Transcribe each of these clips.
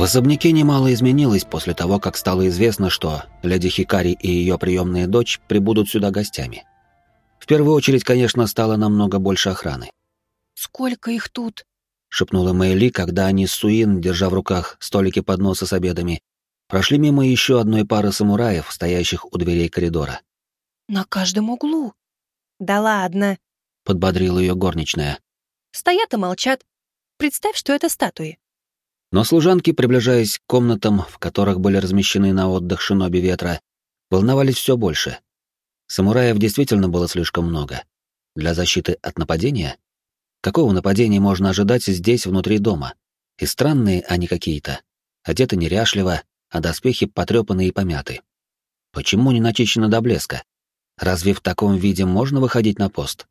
особняке немало изменилось после того, как стало известно, что леди Хикари и ее приемная дочь прибудут сюда гостями. В первую очередь, конечно, стало намного больше охраны. «Сколько их тут?» — шепнула Мэйли, когда они с Суин, держа в руках столики подноса с обедами, прошли мимо еще одной пары самураев, стоящих у дверей коридора. «На каждом углу». «Да ладно», — подбодрила ее горничная. «Стоят и молчат. Представь, что это статуи». Но служанки, приближаясь к комнатам, в которых были размещены на отдых шиноби ветра, волновались все больше. Самураев действительно было слишком много. Для защиты от нападения? Какого нападения можно ожидать здесь, внутри дома? И странные они какие-то. Одеты неряшливо, а доспехи потрепаны и помяты. Почему не начищено до блеска? Разве в таком виде можно выходить на пост?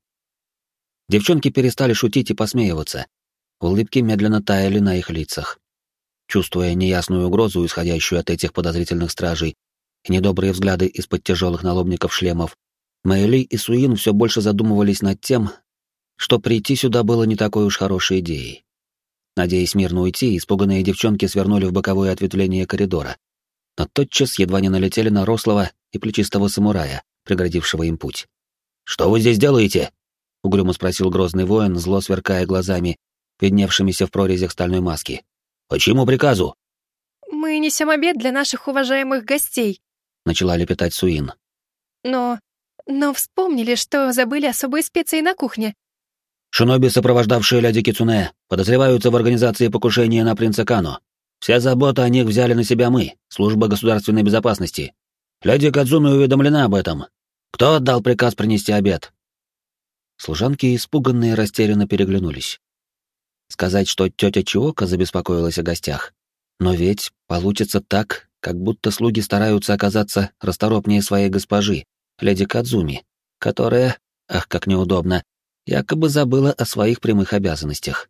Девчонки перестали шутить и посмеиваться. Улыбки медленно таяли на их лицах. Чувствуя неясную угрозу, исходящую от этих подозрительных стражей, и недобрые взгляды из-под тяжелых налобников шлемов, Мэйли и Суин все больше задумывались над тем, что прийти сюда было не такой уж хорошей идеей. Надеясь мирно уйти, испуганные девчонки свернули в боковое ответвление коридора, но тотчас едва не налетели на рослого и плечистого самурая, преградившего им путь. «Что вы здесь делаете?» — угрюмо спросил грозный воин, зло сверкая глазами, видневшимися в прорезях стальной маски. «По чьему приказу?» «Мы несем обед для наших уважаемых гостей», — начала лепетать Суин. Но вспомнили, что забыли особые специи на кухне». «Шиноби, сопровождавшие леди Кицуне, подозреваются в организации покушения на принца Кано. Вся забота о них взяли на себя мы, служба государственной безопасности. Леди Кадзуми уведомлена об этом. Кто отдал приказ принести обед?» Служанки, испуганные и растерянно переглянулись. Сказать, что тетя Чиока забеспокоилась о гостях. Но ведь получится так, как будто слуги стараются оказаться расторопнее своей госпожи, леди Кадзуми, которая, ах, как неудобно, якобы забыла о своих прямых обязанностях.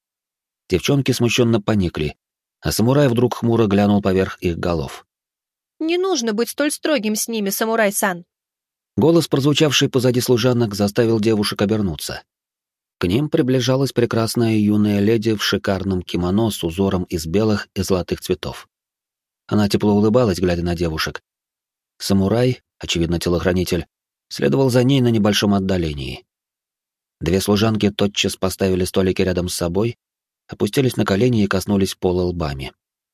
Девчонки смущенно поникли, а самурай вдруг хмуро глянул поверх их голов. «Не нужно быть столь строгим с ними, самурай-сан». Голос, прозвучавший позади служанок, заставил девушек обернуться. К ним приближалась прекрасная юная леди в шикарном кимоно с узором из белых и золотых цветов. Она тепло улыбалась, глядя на девушек. Самурай, очевидно телохранитель, следовал за ней на небольшом отдалении. Две служанки тотчас поставили столики рядом с собой, опустились на колени и коснулись пола лбами.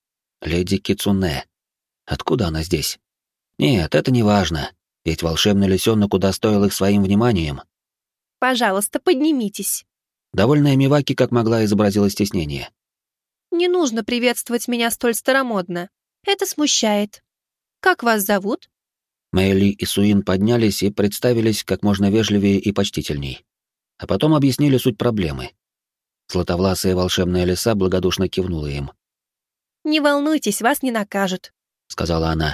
Леди Кицуне. Откуда она здесь? Нет, это не важно, ведь волшебный лисенок удостоил их своим вниманием. «Пожалуйста, поднимитесь». Довольная Миваки как могла изобразила стеснение. «Не нужно приветствовать меня столь старомодно. Это смущает. Как вас зовут?» Мэйли и Суин поднялись и представились как можно вежливее и почтительней. А потом объяснили суть проблемы. Златовласая волшебная лиса благодушно кивнула им. «Не волнуйтесь, вас не накажут», — сказала она.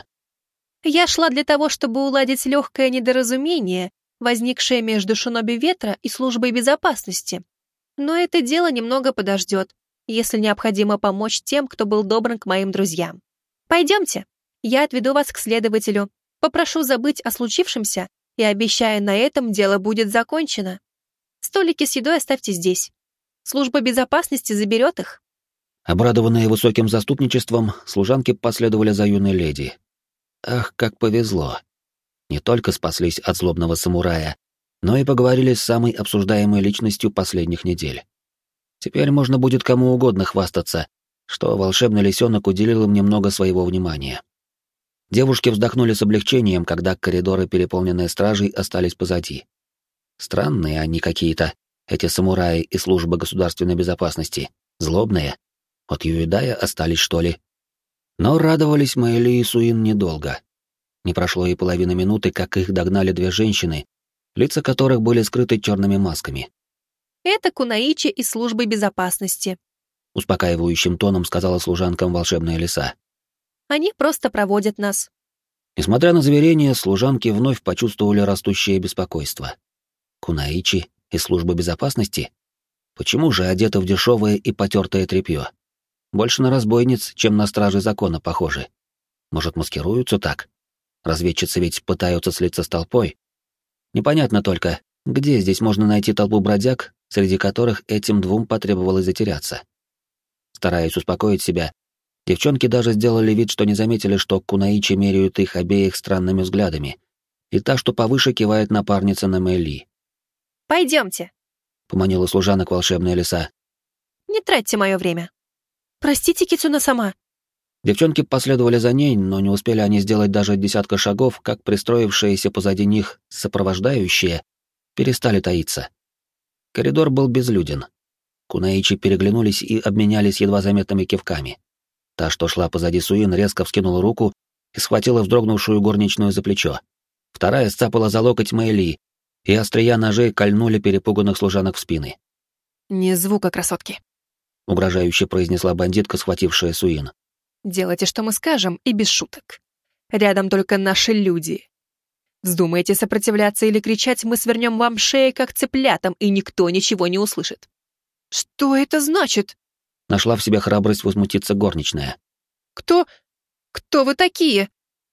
«Я шла для того, чтобы уладить легкое недоразумение, возникшее между шиноби ветра и службой безопасности. Но это дело немного подождет, если необходимо помочь тем, кто был добр к моим друзьям. Пойдемте, я отведу вас к следователю, попрошу забыть о случившемся и обещаю, на этом дело будет закончено. Столики с едой оставьте здесь. Служба безопасности заберет их». Обрадованные высоким заступничеством, служанки последовали за юной леди. Ах, как повезло. Не только спаслись от злобного самурая, но и поговорили с самой обсуждаемой личностью последних недель. Теперь можно будет кому угодно хвастаться, что волшебный лисенок уделил им немного своего внимания. Девушки вздохнули с облегчением, когда коридоры, переполненные стражей, остались позади. Странные они какие-то, эти самураи и служба государственной безопасности. Злобные. От Юидая остались, что ли? Но радовались Мэйли и Суин недолго. Не прошло и половины минуты, как их догнали две женщины, лица которых были скрыты черными масками. «Это Кунаичи из службы безопасности», — успокаивающим тоном сказала служанкам волшебная лиса. «Они просто проводят нас». Несмотря на заверения, служанки вновь почувствовали растущее беспокойство. Кунаичи из службы безопасности? Почему же одеты в дешевое и потертое тряпье? Больше на разбойниц, чем на стражей закона похожи. Может, маскируются так? Разведчицы ведь пытаются слиться с толпой. Непонятно только, где здесь можно найти толпу бродяг, среди которых этим двум потребовалось затеряться. Стараясь успокоить себя, Девчонки даже сделали вид, что не заметили, что кунаичи меряют их обеих странными взглядами, и та, что повыше, кивает напарница на Мэйли. «Пойдемте», — поманила служанок волшебная лиса. «не тратьте мое время». «Простите, Кицуна-сама». Девчонки последовали за ней, но не успели они сделать даже десятка шагов, как пристроившиеся позади них сопровождающие перестали таиться. Коридор был безлюден. Кунаичи переглянулись и обменялись едва заметными кивками. Та, что шла позади Суин, резко вскинула руку и схватила вздрогнувшую горничную за плечо. Вторая сцапала за локоть Мэйли, и острия ножей кольнули перепуганных служанок в спины. «Ни звука, красотки», — угрожающе произнесла бандитка, схватившая Суин. «Делайте, что мы скажем, и без шуток. Рядом только наши люди. Вздумаете сопротивляться или кричать, мы свернем вам шеи, как цыплятам, и никто ничего не услышит». «Что это значит?» — нашла в себе храбрость возмутиться горничная. Кто вы такие?»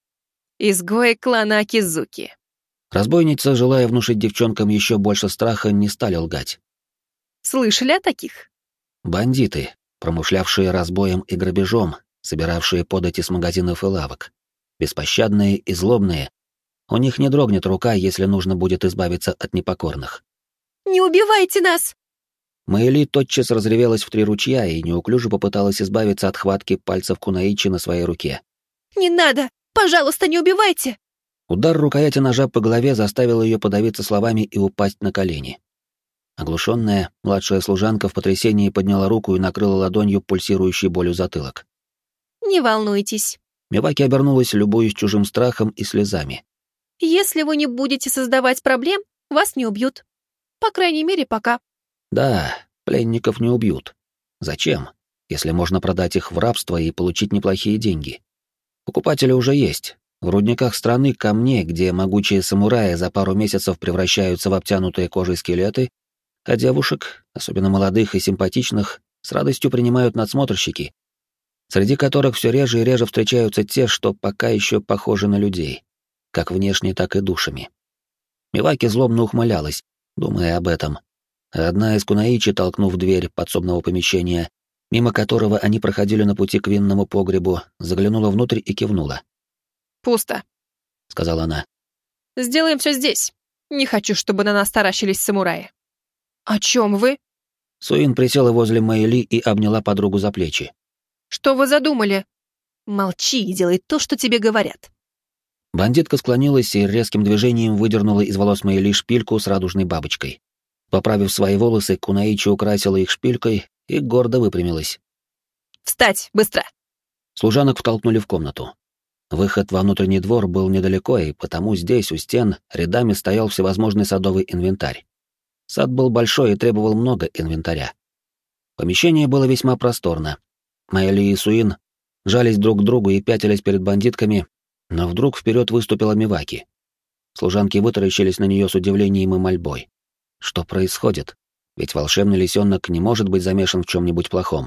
«Изгои клана Акизуки». Разбойница, желая внушить девчонкам еще больше страха, не стали лгать. «Слышали о таких?» Бандиты, промышлявшие разбоем и грабежом, собиравшие подати с магазинов и лавок. Беспощадные и злобные. У них не дрогнет рука, если нужно будет избавиться от непокорных. «Не убивайте нас!» Мэйли тотчас разревелась в 3 ручья и неуклюже попыталась избавиться от хватки пальцев кунаичи на своей руке. «Не надо! Пожалуйста, не убивайте!» Удар рукояти ножа по голове заставил ее подавиться словами и упасть на колени. Оглушенная, младшая служанка в потрясении подняла руку и накрыла ладонью пульсирующий болью затылок. «Не волнуйтесь». Миваки обернулась, любуясь чужим страхом и слезами. «Если вы не будете создавать проблем, вас не убьют. По крайней мере, пока». Да, пленников не убьют. Зачем, если можно продать их в рабство и получить неплохие деньги? Покупатели уже есть. В рудниках страны камней, где могучие самураи за пару месяцев превращаются в обтянутые кожей скелеты, а девушек, особенно молодых и симпатичных, с радостью принимают надсмотрщики, среди которых все реже и реже встречаются те, что пока еще похожи на людей, как внешне, так и душами. Миваки злобно ухмылялась, думая об этом. А одна из кунаичи, толкнув дверь подсобного помещения, мимо которого они проходили на пути к винному погребу, заглянула внутрь и кивнула. «Пусто», — сказала она. «Сделаем все здесь. Не хочу, чтобы на нас таращились самураи». «О чем вы?» Суин присела возле Мэйли и обняла подругу за плечи. «Что вы задумали?» «Молчи и делай то, что тебе говорят». Бандитка склонилась и резким движением выдернула из волос Мэйли шпильку с радужной бабочкой. Поправив свои волосы, кунаичи украсила их шпилькой и гордо выпрямилась. «Встать, быстро!» Служанок втолкнули в комнату. Выход во внутренний двор был недалеко, и потому здесь, у стен, рядами стоял всевозможный садовый инвентарь. Сад был большой и требовал много инвентаря. Помещение было весьма просторно. Мэйли и Суин жались друг к другу и пятились перед бандитками, но вдруг вперед выступила Миваки. Служанки вытаращились на нее с удивлением и мольбой. Что происходит? Ведь волшебный лисенок не может быть замешан в чем-нибудь плохом.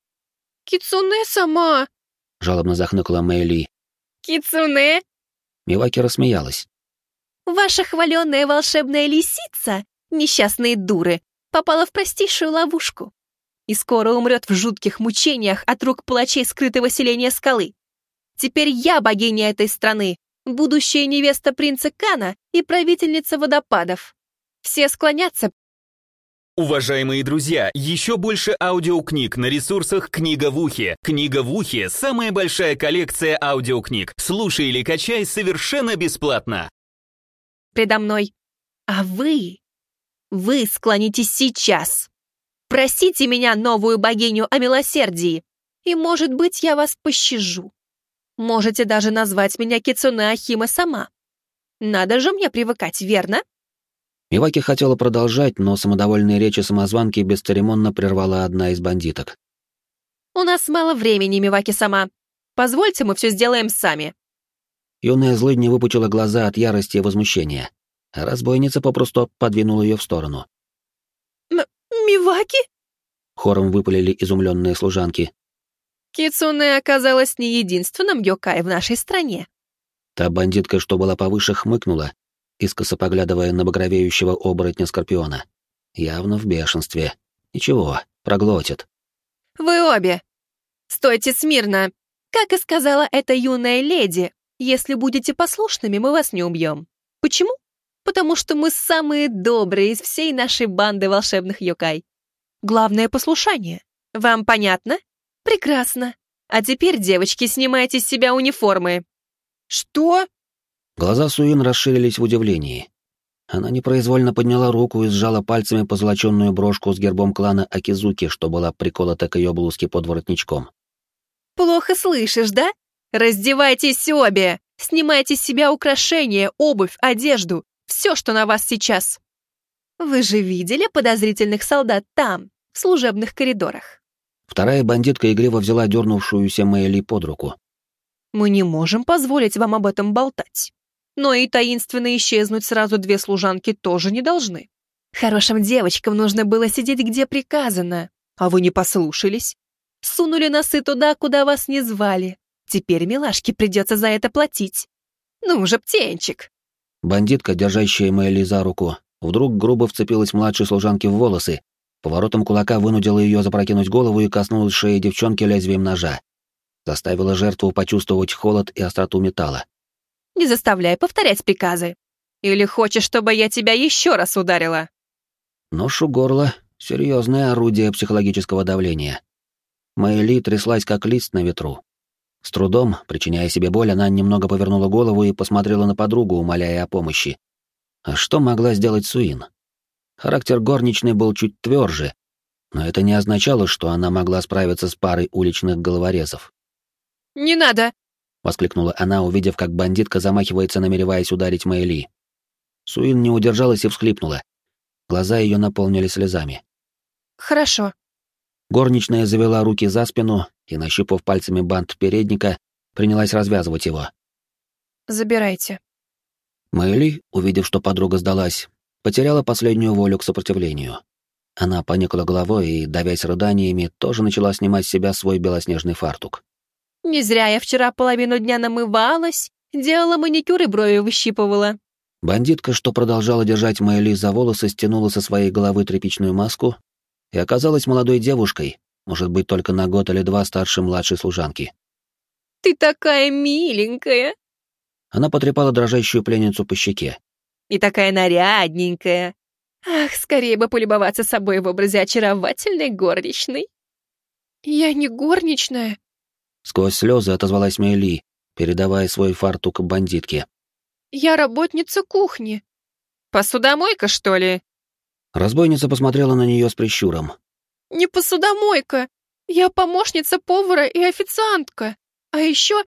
«Кицуне сама!» — жалобно захныкала Мэйли. «Кицуне?» Миваки рассмеялась. «Ваша хваленая волшебная лисица, несчастные дуры, попала в простейшую ловушку и скоро умрет в жутких мучениях от рук палачей скрытого селения скалы. Теперь я богиня этой страны, будущая невеста принца Кана и правительница водопадов. Все склонятся». Уважаемые друзья, еще больше аудиокниг на ресурсах «Книга в ухе». «Книга в ухе» — самая большая коллекция аудиокниг. Слушай или качай совершенно бесплатно. Предо мной. А вы склонитесь сейчас. Просите меня, новую богиню, о милосердии, и, может быть, я вас пощажу. Можете даже назвать меня Кицуне Ахиме сама. Надо же мне привыкать, верно? Миваки хотела продолжать, но самодовольные речи самозванки бесцеремонно прервала одна из бандиток. «У нас мало времени, Миваки-сама. Позвольте, мы все сделаем сами». Юная злыдня выпучила глаза от ярости и возмущения, а разбойница попросту подвинула ее в сторону. «Миваки?» — хором выпалили изумленные служанки. Кицуне оказалась не единственным йокай в нашей стране. Та бандитка, что была повыше, хмыкнула, искоса поглядывая на багровеющего оборотня Скорпиона. Явно в бешенстве. Ничего, проглотит. «Вы обе!» Стойте смирно! Как и сказала эта юная леди, если будете послушными, мы вас не убьем. Почему? Потому что мы самые добрые из всей нашей банды волшебных йокай. Главное — послушание. Вам понятно? Прекрасно. А теперь, девочки, снимайте с себя униформы. Что? Глаза Суин расширились в удивлении. Она непроизвольно подняла руку и сжала пальцами позолоченную брошку с гербом клана Акизуки, что была приколота к ее блузке под воротничком. Плохо слышишь, да? Раздевайтесь обе! Снимайте с себя украшения, обувь, одежду, все, что на вас сейчас. Вы же видели подозрительных солдат там, в служебных коридорах? Вторая бандитка игриво взяла дернувшуюся Мэйли под руку. Мы не можем позволить вам об этом болтать. Но и таинственно исчезнуть сразу две служанки тоже не должны. Хорошим девочкам нужно было сидеть, где приказано, а вы не послушались. Сунули носы туда, куда вас не звали. Теперь милашке придется за это платить. Ну же, птенчик. Бандитка, держащая Мэйли за руку, вдруг грубо вцепилась младшей служанке в волосы, поворотом кулака вынудила ее запрокинуть голову и коснулась шеи девчонки лезвием ножа. Заставила жертву почувствовать холод и остроту металла. Не заставляй повторять приказы. Или хочешь, чтобы я тебя еще раз ударила? Нож у горла — серьезное орудие психологического давления. Мэйли тряслась, как лист на ветру. С трудом, причиняя себе боль, она немного повернула голову и посмотрела на подругу, умоляя о помощи. А что могла сделать Суин? Характер горничной был чуть тверже, но это не означало, что она могла справиться с парой уличных головорезов. «Не надо!» — воскликнула она, увидев, как бандитка замахивается, намереваясь ударить Мэйли. Суин не удержалась и всхлипнула. Глаза ее наполнились слезами. «Хорошо». Горничная завела руки за спину и, нащупав пальцами бант передника, принялась развязывать его. «Забирайте». Мэйли, увидев, что подруга сдалась, потеряла последнюю волю к сопротивлению. Она поникла головой и, давясь рыданиями, тоже начала снимать с себя свой белоснежный фартук. «Не зря я вчера половину дня намывалась, делала маникюр и брови выщипывала». Бандитка, что продолжала держать Мэйли за волосы, стянула со своей головы тряпичную маску и оказалась молодой девушкой, может быть, только на год или два старше младшей служанки. «Ты такая миленькая!» Она потрепала дрожащую пленницу по щеке. «И такая нарядненькая! Ах, скорее бы полюбоваться собой в образе очаровательной горничной!» «Я не горничная!» Сквозь слезы отозвалась Мэйли, передавая свой фартук бандитке. «Я работница кухни». «Посудомойка, что ли?» Разбойница посмотрела на нее с прищуром. «Не посудомойка. Я помощница повара и официантка. А еще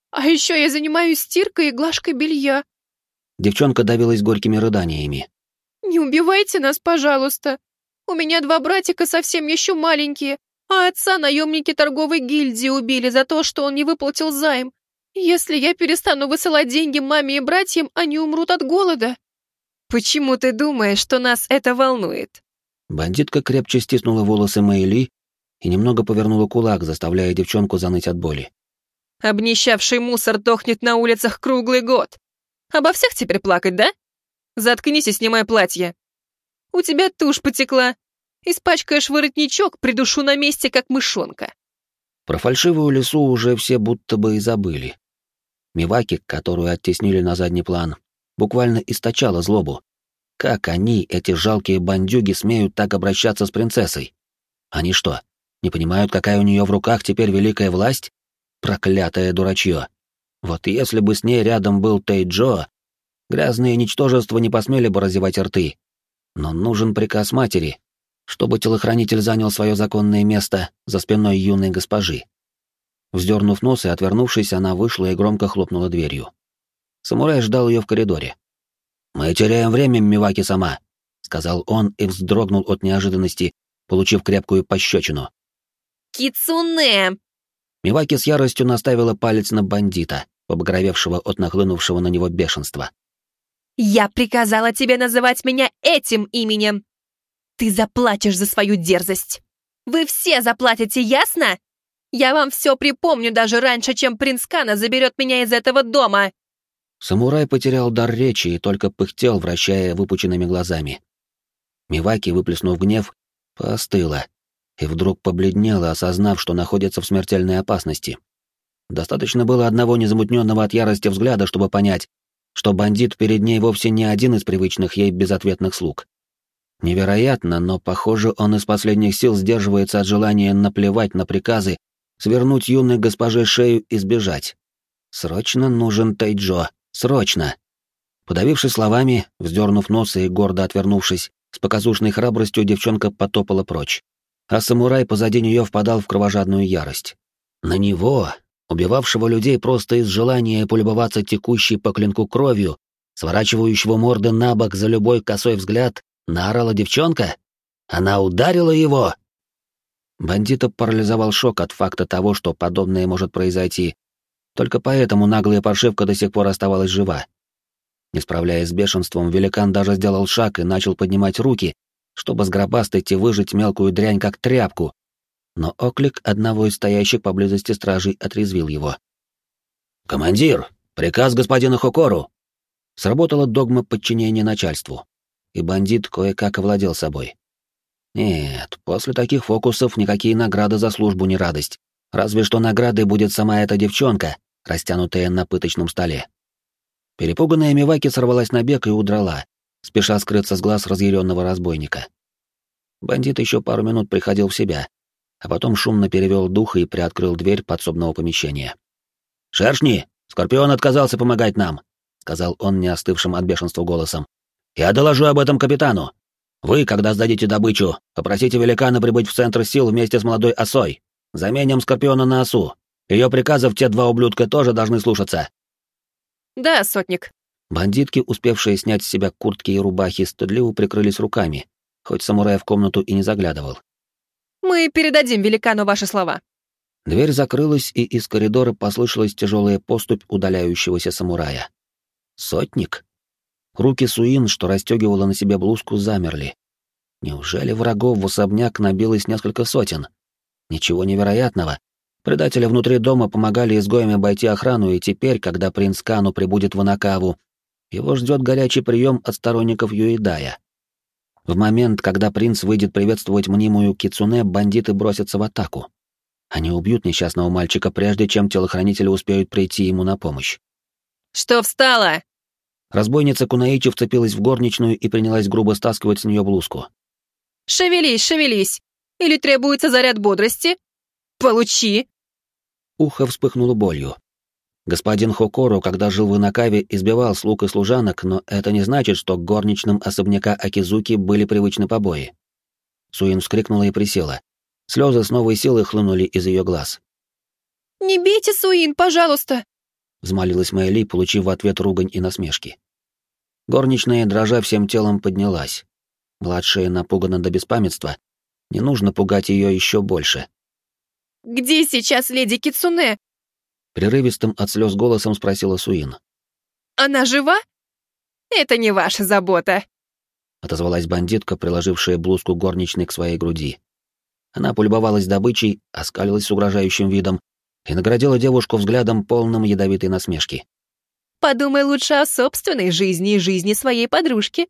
я занимаюсь стиркой и глажкой белья». Девчонка давилась горькими рыданиями. «Не убивайте нас, пожалуйста. У меня 2 братика совсем еще маленькие, а отца наемники торговой гильдии убили за то, что он не выплатил займ. Если я перестану высылать деньги маме и братьям, они умрут от голода». «Почему ты думаешь, что нас это волнует?» Бандитка крепче стиснула волосы Мэйли и немного повернула кулак, заставляя девчонку заныть от боли. «Обнищавший мусор дохнет на улицах круглый год. Обо всех теперь плакать, да? Заткнись и снимай платье. У тебя тушь потекла. Испачкаешь воротничок, придушу на месте, как мышонка». Про фальшивую лису уже все будто бы и забыли. Миваки, которую оттеснили на задний план, буквально источала злобу. Как они, эти жалкие бандюги, смеют так обращаться с принцессой? Они что, не понимают, какая у нее в руках теперь великая власть? Проклятое дурачье. Вот если бы с ней рядом был Тейджо, грязные ничтожества не посмели бы разевать рты. Но нужен приказ матери, чтобы телохранитель занял свое законное место за спиной юной госпожи. Вздернув нос и отвернувшись, она вышла и громко хлопнула дверью. Самурай ждал ее в коридоре. «Мы теряем время, Миваки-сама», — сказал он и вздрогнул от неожиданности, получив крепкую пощечину. «Кицуне!» Миваки с яростью наставила палец на бандита, побагровевшего от нахлынувшего на него бешенства. «Я приказала тебе называть меня этим именем! Ты заплатишь за свою дерзость! Вы все заплатите, ясно? Я вам все припомню даже раньше, чем принц Кана заберет меня из этого дома!» Самурай потерял дар речи и только пыхтел, вращая выпученными глазами. Миваки, выплеснув гнев, поостыла и вдруг побледнела, осознав, что находится в смертельной опасности. Достаточно было одного незамутненного от ярости взгляда, чтобы понять, что бандит перед ней вовсе не один из привычных ей безответных слуг. Невероятно, но, похоже, он из последних сил сдерживается от желания наплевать на приказы, свернуть юной госпоже шею и сбежать. Срочно нужен Тайджо, срочно. Подавившись словами, вздернув нос и гордо отвернувшись, с показушной храбростью девчонка потопала прочь. А самурай позади нее впадал в кровожадную ярость. На него, убивавшего людей просто из желания полюбоваться текущей по клинку кровью, сворачивающего морды на бок за любой косой взгляд, наорала девчонка? Она ударила его? Бандита парализовал шок от факта того, что подобное может произойти. Только поэтому наглая паршивка до сих пор оставалась жива. Не справляясь с бешенством, великан даже сделал шаг и начал поднимать руки, чтобы сгробастать и выжать мелкую дрянь как тряпку. Но оклик одного из стоящих поблизости стражей отрезвил его. «Командир, приказ господина Хокору!» Сработала догма подчинения начальству, и бандит кое-как овладел собой. Нет, после таких фокусов никакие награды за службу не радость. Разве что наградой будет сама эта девчонка, растянутая на пыточном столе. Перепуганная Миваки сорвалась на бег и удрала, спеша скрыться с глаз разъяренного разбойника. Бандит еще пару минут приходил в себя, а потом шумно перевел дух и приоткрыл дверь подсобного помещения. «Шершни, Скорпион отказался помогать нам», — сказал он не остывшим от бешенства голосом. «Я доложу об этом капитану. Вы, когда сдадите добычу, попросите великана прибыть в центр сил вместе с молодой осой. Заменим Скорпиона на осу. Ее приказов те два ублюдка тоже должны слушаться». «Да, сотник». Бандитки, успевшие снять с себя куртки и рубахи, стыдливо прикрылись руками, хоть самурай в комнату и не заглядывал. «Мы передадим великану ваши слова». Дверь закрылась, и из коридора послышалась тяжелая поступь удаляющегося самурая. Сотник? Руки Суин, что расстегивала на себе блузку, замерли. Неужели врагов в особняк набилось несколько сотен? Ничего невероятного. Предатели внутри дома помогали изгоям обойти охрану, и теперь, когда принц Кану прибудет в Анакаву, его ждет горячий прием от сторонников Юэдая. В момент, когда принц выйдет приветствовать мнимую кицуне, бандиты бросятся в атаку. Они убьют несчастного мальчика, прежде чем телохранители успеют прийти ему на помощь. «Что встала?» Разбойница Кунаичи вцепилась в горничную и принялась грубо стаскивать с нее блузку. «Шевелись, шевелись! Или требуется заряд бодрости? Получи!» Ухо вспыхнуло болью. Господин Хокору, когда жил в Инакаве, избивал слуг и служанок, но это не значит, что горничным особняка Акизуки были привычны побои. Суин вскрикнула и присела. Слезы с новой силой хлынули из ее глаз. «Не бейте Суин, пожалуйста!» — взмолилась Мэйли, получив в ответ ругань и насмешки. Горничная, дрожа всем телом, поднялась. Младшая напугана до беспамятства. Не нужно пугать ее еще больше. «Где сейчас леди Кицуне?» Прерывистым от слез голосом спросила Суин. «Она жива?» «Это не ваша забота», — отозвалась бандитка, приложившая блузку горничной к своей груди. Она полюбовалась добычей, оскалилась с угрожающим видом и наградила девушку взглядом, полным ядовитой насмешки. «Подумай лучше о собственной жизни и жизни своей подружки».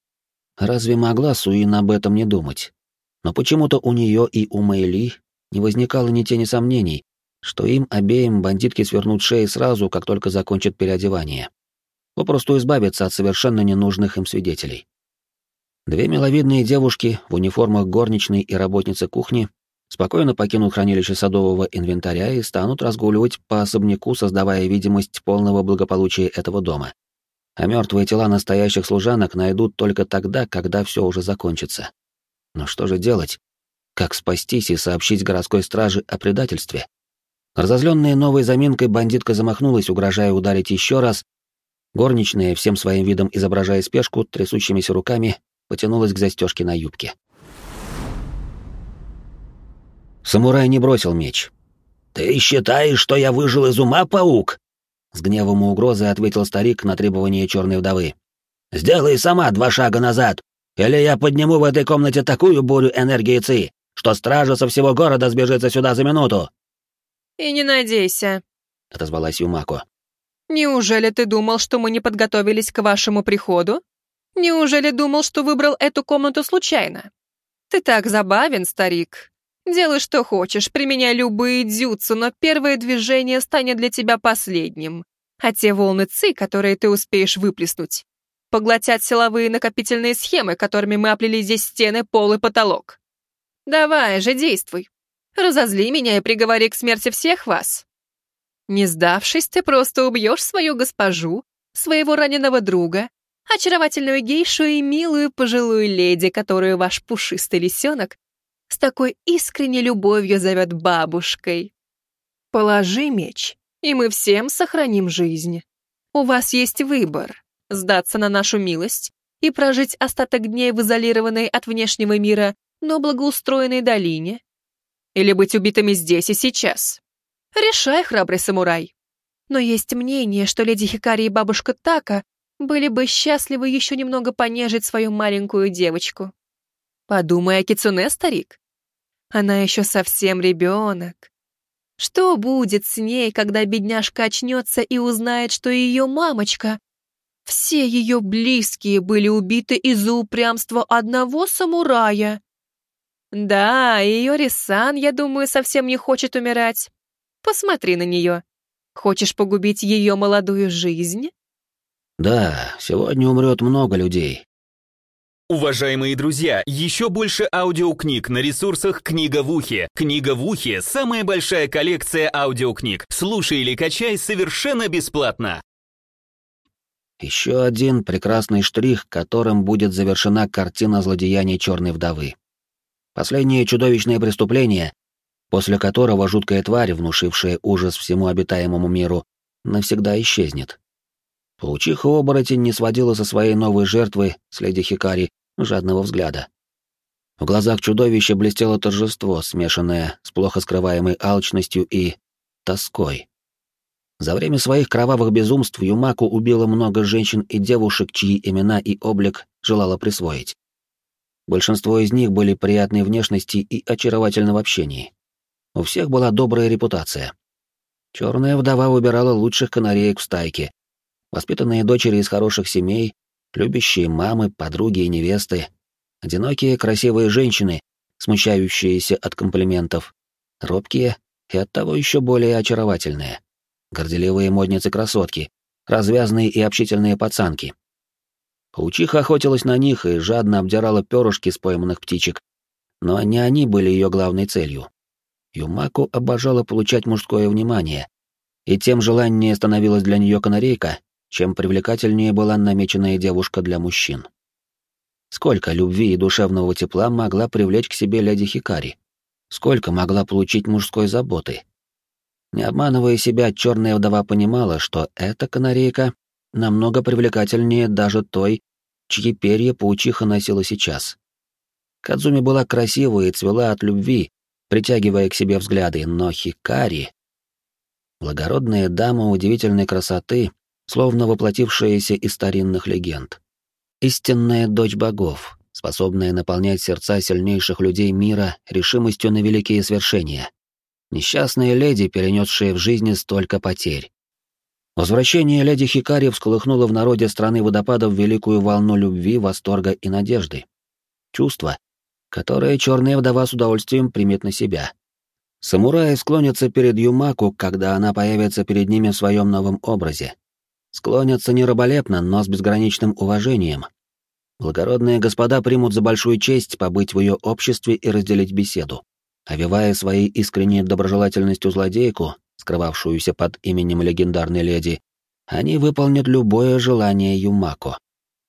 Разве могла Суин об этом не думать? Но почему-то у нее и у Мэйли не возникало ни тени сомнений, что им обеим бандитки свернут шеи сразу, как только закончат переодевание. Попросту избавиться от совершенно ненужных им свидетелей. Две миловидные девушки в униформах горничной и работницы кухни спокойно покинут хранилище садового инвентаря и станут разгуливать по особняку, создавая видимость полного благополучия этого дома. А мертвые тела настоящих служанок найдут только тогда, когда все уже закончится. Но что же делать? Как спастись и сообщить городской страже о предательстве? Разозленная новой заминкой, бандитка замахнулась, угрожая ударить еще раз. Горничная, всем своим видом изображая спешку, трясущимися руками, потянулась к застежке на юбке. Самурай не бросил меч. «Ты считаешь, что я выжил из ума, паук?» С гневом и угрозой ответил старик на требование черной вдовы. «Сделай сама 2 шага назад, или я подниму в этой комнате такую бурю энергии Ци, что стража со всего города сбежится сюда за минуту». «И не надейся», — отозвалась Юмако. «Неужели ты думал, что мы не подготовились к вашему приходу? Неужели думал, что выбрал эту комнату случайно? Ты так забавен, старик. Делай, что хочешь, применяй любые дзюцу, но первое движение станет для тебя последним. А те волны ци, которые ты успеешь выплеснуть, поглотят силовые накопительные схемы, которыми мы оплели здесь стены, пол и потолок. Давай же, действуй. Разозли меня и приговори к смерти всех вас. Не сдавшись, ты просто убьешь свою госпожу, своего раненого друга, очаровательную гейшу и милую пожилую леди, которую ваш пушистый лисенок с такой искренней любовью зовет бабушкой. Положи меч, и мы всем сохраним жизнь. У вас есть выбор — сдаться на нашу милость и прожить остаток дней в изолированной от внешнего мира, но благоустроенной долине, или быть убитыми здесь и сейчас. Решай, храбрый самурай. Но есть мнение, что леди Хикари и бабушка Така были бы счастливы еще немного понежить свою маленькую девочку. Подумай о Кицуне, старик. Она еще совсем ребенок. Что будет с ней, когда бедняжка очнется и узнает, что ее мамочка, все ее близкие были убиты из-за упрямства одного самурая? Да, ее Рисан, я думаю, совсем не хочет умирать. Посмотри на нее. Хочешь погубить ее молодую жизнь? Да, сегодня умрет много людей. Уважаемые друзья, еще больше аудиокниг на ресурсах «Книга в ухе». «Книга в ухе» — самая большая коллекция аудиокниг. Слушай или качай совершенно бесплатно. Еще один прекрасный штрих, которым будет завершена картина злодеяний Черной Вдовы. Последнее чудовищное преступление, после которого жуткая тварь, внушившая ужас всему обитаемому миру, навсегда исчезнет. Паучиха-оборотень не сводила со своей новой жертвы, с леди Хикари, жадного взгляда. В глазах чудовища блестело торжество, смешанное с плохо скрываемой алчностью и тоской. За время своих кровавых безумств Юмаку убила много женщин и девушек, чьи имена и облик желала присвоить. Большинство из них были приятной внешности и очаровательны в общении. У всех была добрая репутация. Черная вдова выбирала лучших канареек в стайке, воспитанные дочери из хороших семей, любящие мамы, подруги и невесты, одинокие красивые женщины, смущающиеся от комплиментов, робкие и оттого еще более очаровательные, горделивые модницы-красотки, развязные и общительные пацанки. Паучиха охотилась на них и жадно обдирала перышки с пойманных птичек, но не они были ее главной целью. Юмаку обожала получать мужское внимание, и тем желаннее становилась для нее канарейка, чем привлекательнее была намеченная девушка для мужчин. Сколько любви и душевного тепла могла привлечь к себе леди Хикари? Сколько могла получить мужской заботы? Не обманывая себя, черная вдова понимала, что эта канарейка намного привлекательнее даже той, чьи перья паучиха носила сейчас. Кадзуми была красива и цвела от любви, притягивая к себе взгляды, но Хикари... Благородная дама удивительной красоты, словно воплотившаяся из старинных легенд. Истинная дочь богов, способная наполнять сердца сильнейших людей мира решимостью на великие свершения. Несчастная леди, перенесшая в жизни столько потерь. Возвращение леди Хикари всколыхнуло в народе страны водопадов великую волну любви, восторга и надежды. Чувство, которое черная вдова с удовольствием примет на себя. Самураи склонятся перед Юмаку, когда она появится перед ними в своем новом образе. Склонятся не раболепно, но с безграничным уважением. Благородные господа примут за большую честь побыть в ее обществе и разделить беседу. Овевая своей искренней доброжелательностью злодейку, скрывавшуюся под именем легендарной леди, они выполнят любое желание Юмако.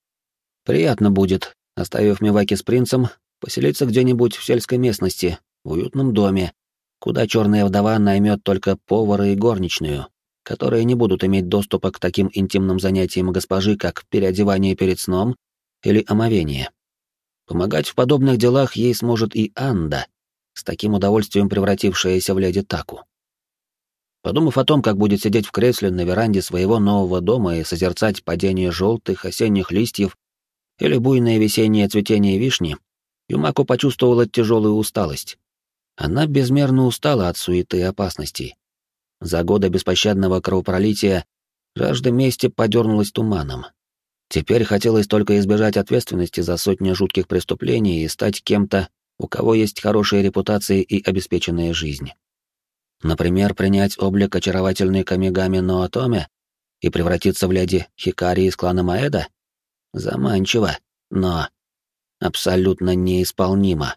Приятно будет, оставив Миваки с принцем, поселиться где-нибудь в сельской местности, в уютном доме, куда черная вдова наймет только повара и горничную, которые не будут иметь доступа к таким интимным занятиям госпожи, как переодевание перед сном или омовение. Помогать в подобных делах ей сможет и Анда, с таким удовольствием превратившаяся в леди Таку. Подумав о том, как будет сидеть в кресле на веранде своего нового дома и созерцать падение желтых осенних листьев или буйное весеннее цветение вишни, Юмако почувствовала тяжелую усталость. Она безмерно устала от суеты и опасностей. За годы беспощадного кровопролития жажда мести подернулась туманом. Теперь хотелось только избежать ответственности за сотни жутких преступлений и стать кем-то, у кого есть хорошая репутация и обеспеченная жизнь. Например, принять облик очаровательной Камигами Ноотоме и превратиться в леди Хикари из клана Маэда? Заманчиво, но абсолютно неисполнимо.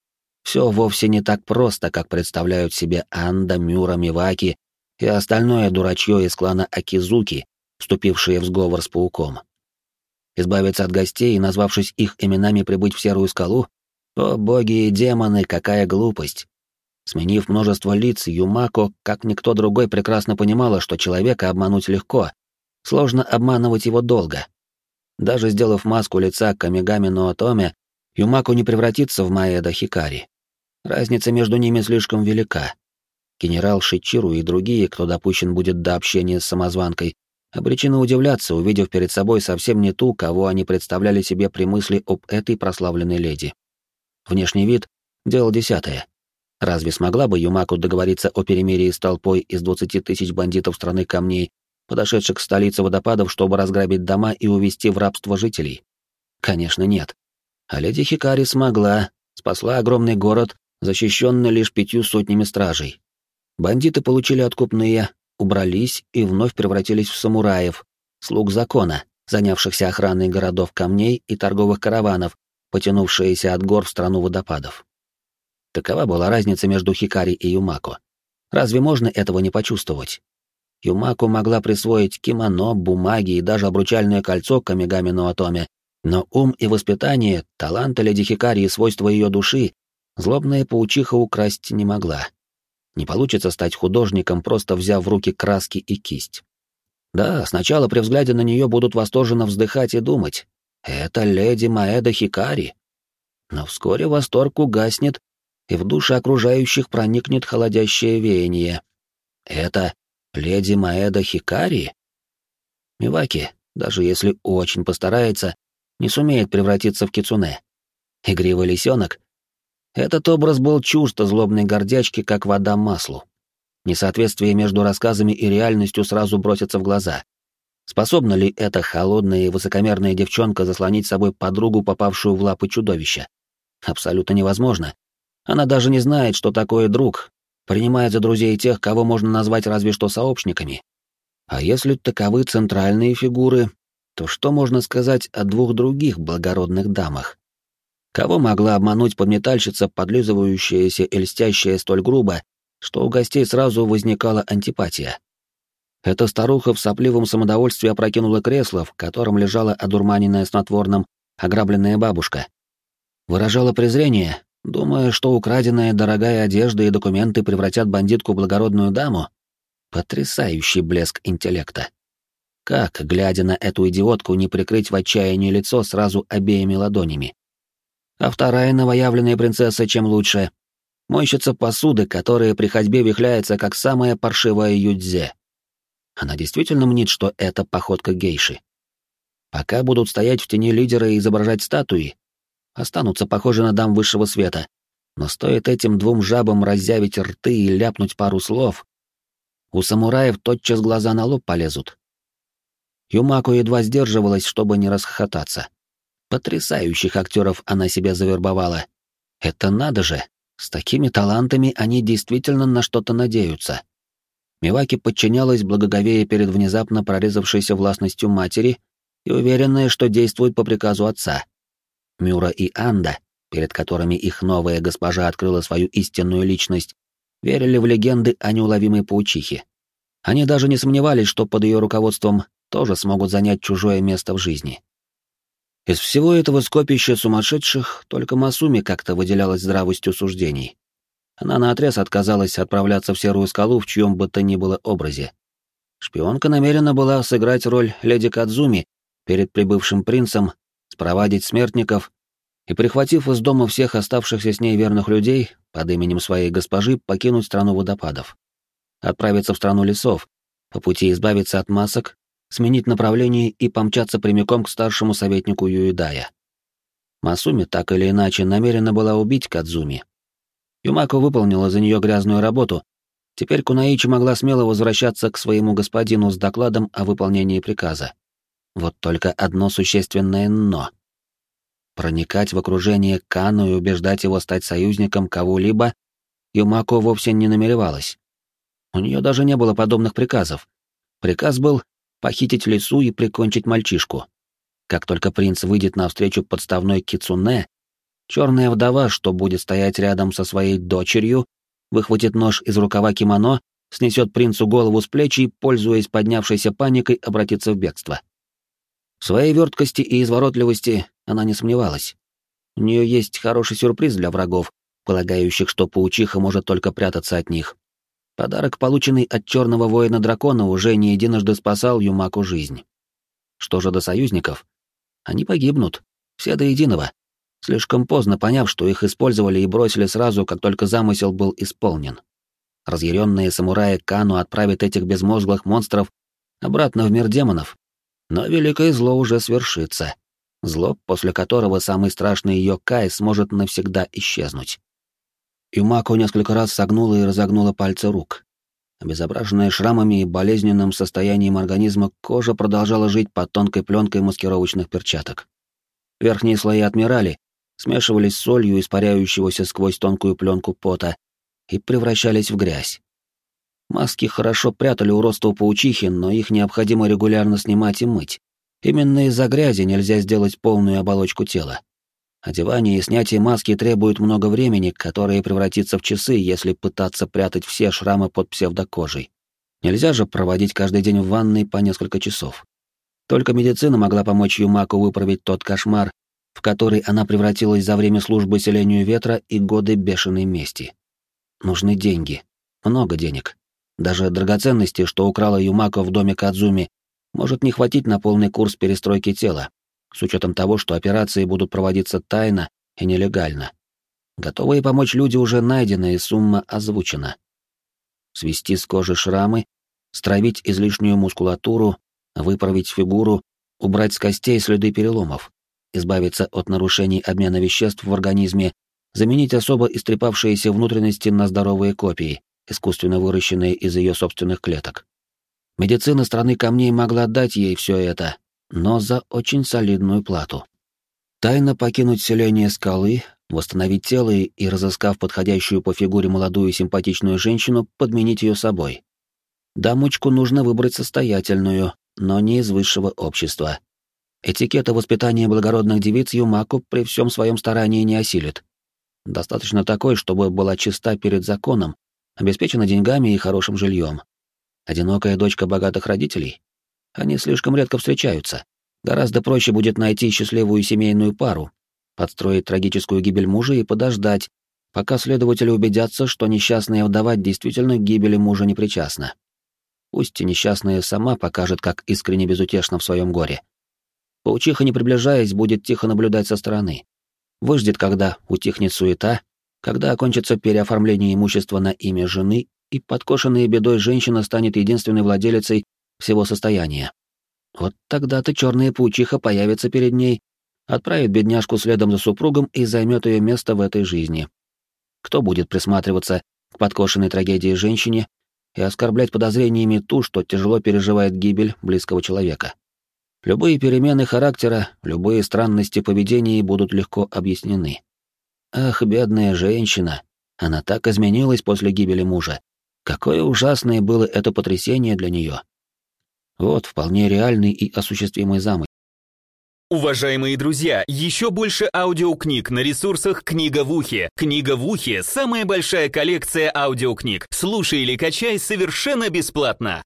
Все вовсе не так просто, как представляют себе Анда, Мюра, Миваки и остальное дурачье из клана Акизуки, вступившие в сговор с пауком. Избавиться от гостей и, назвавшись их именами, прибыть в Серую скалу? О, боги и демоны, какая глупость! Сменив множество лиц, Юмако, как никто другой, прекрасно понимала, что человека обмануть легко, сложно обманывать его долго. Даже сделав маску лица Камигами Ноотоме, Юмако не превратится в Маэда Хикари. Разница между ними слишком велика. Генерал Шичиру и другие, кто допущен будет до общения с самозванкой, обречены удивляться, увидев перед собой совсем не ту, кого они представляли себе при мысли об этой прославленной леди. Внешний вид — дело десятое. Разве смогла бы Юмако договориться о перемирии с толпой из 20 тысяч бандитов страны камней, подошедших к столице водопадов, чтобы разграбить дома и увести в рабство жителей? Конечно, нет. А леди Хикари смогла, спасла огромный город, защищенный лишь 5 сотнями стражей. Бандиты получили откупные, убрались и вновь превратились в самураев, слуг закона, занявшихся охраной городов камней и торговых караванов, потянувшиеся от гор в страну водопадов. Такова была разница между Хикари и Юмако. Разве можно этого не почувствовать? Юмако могла присвоить кимоно, бумаги и даже обручальное кольцо Камигами Ноотоме, но ум и воспитание, таланты леди Хикари и свойства ее души злобная паучиха украсть не могла. Не получится стать художником, просто взяв в руки краски и кисть. Да, сначала при взгляде на нее будут восторженно вздыхать и думать: «Это леди Маэда Хикари». Но вскоре восторг угаснет, и в души окружающих проникнет холодящее веяние. «Это леди Маэда Хикари?» Миваки, даже если очень постарается, не сумеет превратиться в кицуне. Игривый лисенок? Этот образ был чужд злобной гордячки, как вода маслу. Несоответствие между рассказами и реальностью сразу бросится в глаза. Способна ли эта холодная и высокомерная девчонка заслонить собой подругу, попавшую в лапы чудовища? Абсолютно невозможно. Она даже не знает, что такое друг, принимает за друзей тех, кого можно назвать разве что сообщниками. А если таковы центральные фигуры, то что можно сказать о двух других благородных дамах? Кого могла обмануть подметальщица, подлизывающаяся и льстящая столь грубо, что у гостей сразу возникала антипатия? Эта старуха в сопливом самодовольстве опрокинула кресло, в котором лежала одурманенная снотворным ограбленная бабушка. Выражала презрение, думая, что украденная дорогая одежда и документы превратят бандитку в благородную даму. Потрясающий блеск интеллекта. Как, глядя на эту идиотку, не прикрыть в отчаянии лицо сразу обеими ладонями? А вторая новоявленная принцесса чем лучше? Мойщица посуды, которая при ходьбе вихляется, как самая паршивая юдзе. Она действительно мнит, что это походка гейши. Пока будут стоять в тени лидера и изображать статуи, останутся похожи на дам высшего света. Но стоит этим двум жабам разъявить рты и ляпнуть пару слов, у самураев тотчас глаза на лоб полезут. Юмако едва сдерживалась, чтобы не расхохотаться. Потрясающих актеров она себе завербовала. Это надо же, с такими талантами они действительно на что-то надеются. Миваки подчинялась, благоговея перед внезапно прорезавшейся властностью матери и уверенная, что действует по приказу отца. Мюра и Анда, перед которыми их новая госпожа открыла свою истинную личность, верили в легенды о неуловимой паучихе. Они даже не сомневались, что под ее руководством тоже смогут занять чужое место в жизни. Из всего этого скопища сумасшедших только Масуми как-то выделялась здравостью суждений. Она наотрез отказалась отправляться в Серую скалу в чьем бы то ни было образе. Шпионка намерена была сыграть роль леди Кадзуми перед прибывшим принцем, спровадить смертников и, прихватив из дома всех оставшихся с ней верных людей, под именем своей госпожи покинуть страну водопадов. Отправиться в страну лесов, по пути избавиться от масок, сменить направление и помчаться прямиком к старшему советнику Юидая. Масуми так или иначе намерена была убить Кадзуми. Юмако выполнила за нее грязную работу, теперь Кунаичи могла смело возвращаться к своему господину с докладом о выполнении приказа. Вот только одно существенное «но». Проникать в окружение Кану и убеждать его стать союзником кого-либо Юмако вовсе не намеревалась. У нее даже не было подобных приказов. Приказ был похитить Лису и прикончить мальчишку. Как только принц выйдет навстречу подставной кицунэ, черная вдова, что будет стоять рядом со своей дочерью, выхватит нож из рукава кимоно, снесет принцу голову с плеч и, пользуясь поднявшейся паникой, обратится в бегство. В своей верткости и изворотливости она не сомневалась. У нее есть хороший сюрприз для врагов, полагающих, что паучиха может только прятаться от них. Подарок, полученный от черного воина-дракона, уже не единожды спасал Юмаку жизнь. Что же до союзников? Они погибнут, все до единого, слишком поздно поняв, что их использовали и бросили сразу, как только замысел был исполнен. Разъяренные самураи Кану отправят этих безмозглых монстров обратно в мир демонов. Но великое зло уже свершится. Зло, после которого самый страшный Йокай сможет навсегда исчезнуть. Юмако несколько раз согнула и разогнула пальцы рук. Обезображенная шрамами и болезненным состоянием организма, кожа продолжала жить под тонкой пленкой маскировочных перчаток. Верхние слои отмирали, смешивались с солью, испаряющегося сквозь тонкую пленку пота, и превращались в грязь. Маски хорошо прятали уродство паучихи, но их необходимо регулярно снимать и мыть. Именно из-за грязи нельзя сделать полную оболочку тела. Одевание и снятие маски требует много времени, которое превратится в часы, если пытаться прятать все шрамы под псевдокожей. Нельзя же проводить каждый день в ванной по несколько часов. Только медицина могла помочь Юмако выправить тот кошмар, в который она превратилась за время службы селению ветра и годы бешеной мести. Нужны деньги. Много денег. Даже драгоценности, что украла Юмако в доме Кадзуми, может не хватить на полный курс перестройки тела, с учетом того, что операции будут проводиться тайно и нелегально. Готовые помочь люди уже найдены и сумма озвучена. Свести с кожи шрамы, стравить излишнюю мускулатуру, выправить фигуру, убрать с костей следы переломов, избавиться от нарушений обмена веществ в организме, заменить особо истрепавшиеся внутренности на здоровые копии, искусственно выращенные из ее собственных клеток. Медицина страны камней могла дать ей все это, но за очень солидную плату. Тайно покинуть селение скалы, восстановить тело и, разыскав подходящую по фигуре молодую симпатичную женщину, подменить ее собой. Дамочку нужно выбрать состоятельную, но не из высшего общества. Этикета воспитания благородных девиц Юмако при всем своем старании не осилит. Достаточно такой, чтобы была чиста перед законом, обеспечена деньгами и хорошим жильем. Одинокая дочка богатых родителей? Они слишком редко встречаются. Гораздо проще будет найти счастливую семейную пару, подстроить трагическую гибель мужа и подождать, пока следователи убедятся, что несчастная вдова действительно к гибели мужа не причастна. Пусть и несчастная сама покажет, как искренне безутешна в своем горе. Паучиха, не приближаясь, будет тихо наблюдать со стороны. Выждет, когда утихнет суета, когда окончится переоформление имущества на имя жены, и подкошенная бедой женщина станет единственной владелицей всего состояния. Вот тогда-то черная паучиха появится перед ней, отправит бедняжку следом за супругом и займет ее место в этой жизни. Кто будет присматриваться к подкошенной трагедии женщине и оскорблять подозрениями ту, что тяжело переживает гибель близкого человека? Любые перемены характера, любые странности поведения будут легко объяснены. Ах, бедная женщина, она так изменилась после гибели мужа. Какое ужасное было это потрясение для нее. Вот вполне реальный и осуществимый замысел. Уважаемые друзья, еще больше аудиокниг на ресурсах «Книга в ухе». «Книга в ухе» — самая большая коллекция аудиокниг. Слушай или качай совершенно бесплатно.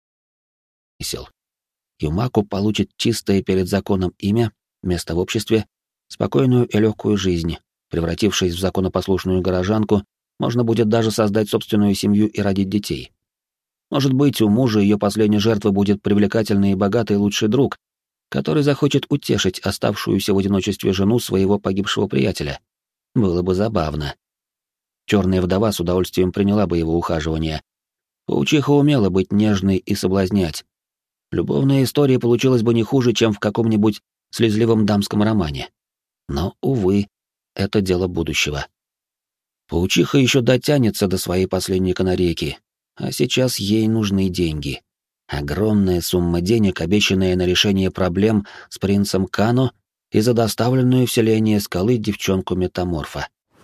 Юмако получит чистое перед законом имя, место в обществе, спокойную и легкую жизнь. Превратившись в законопослушную горожанку, можно будет даже создать собственную семью и родить детей. Может быть, у мужа ее последней жертвы будет привлекательный и богатый лучший друг, который захочет утешить оставшуюся в одиночестве жену своего погибшего приятеля. Было бы забавно. Черная вдова с удовольствием приняла бы его ухаживание. Паучиха умела быть нежной и соблазнять. Любовная история получилась бы не хуже, чем в каком-нибудь слезливом дамском романе. Но, увы, это дело будущего. Паучиха еще дотянется до своей последней канарейки, а сейчас ей нужны деньги. Огромная сумма денег, обещанная на решение проблем с принцем Кано, и за доставленную в селение скалы девчонку-метаморфа.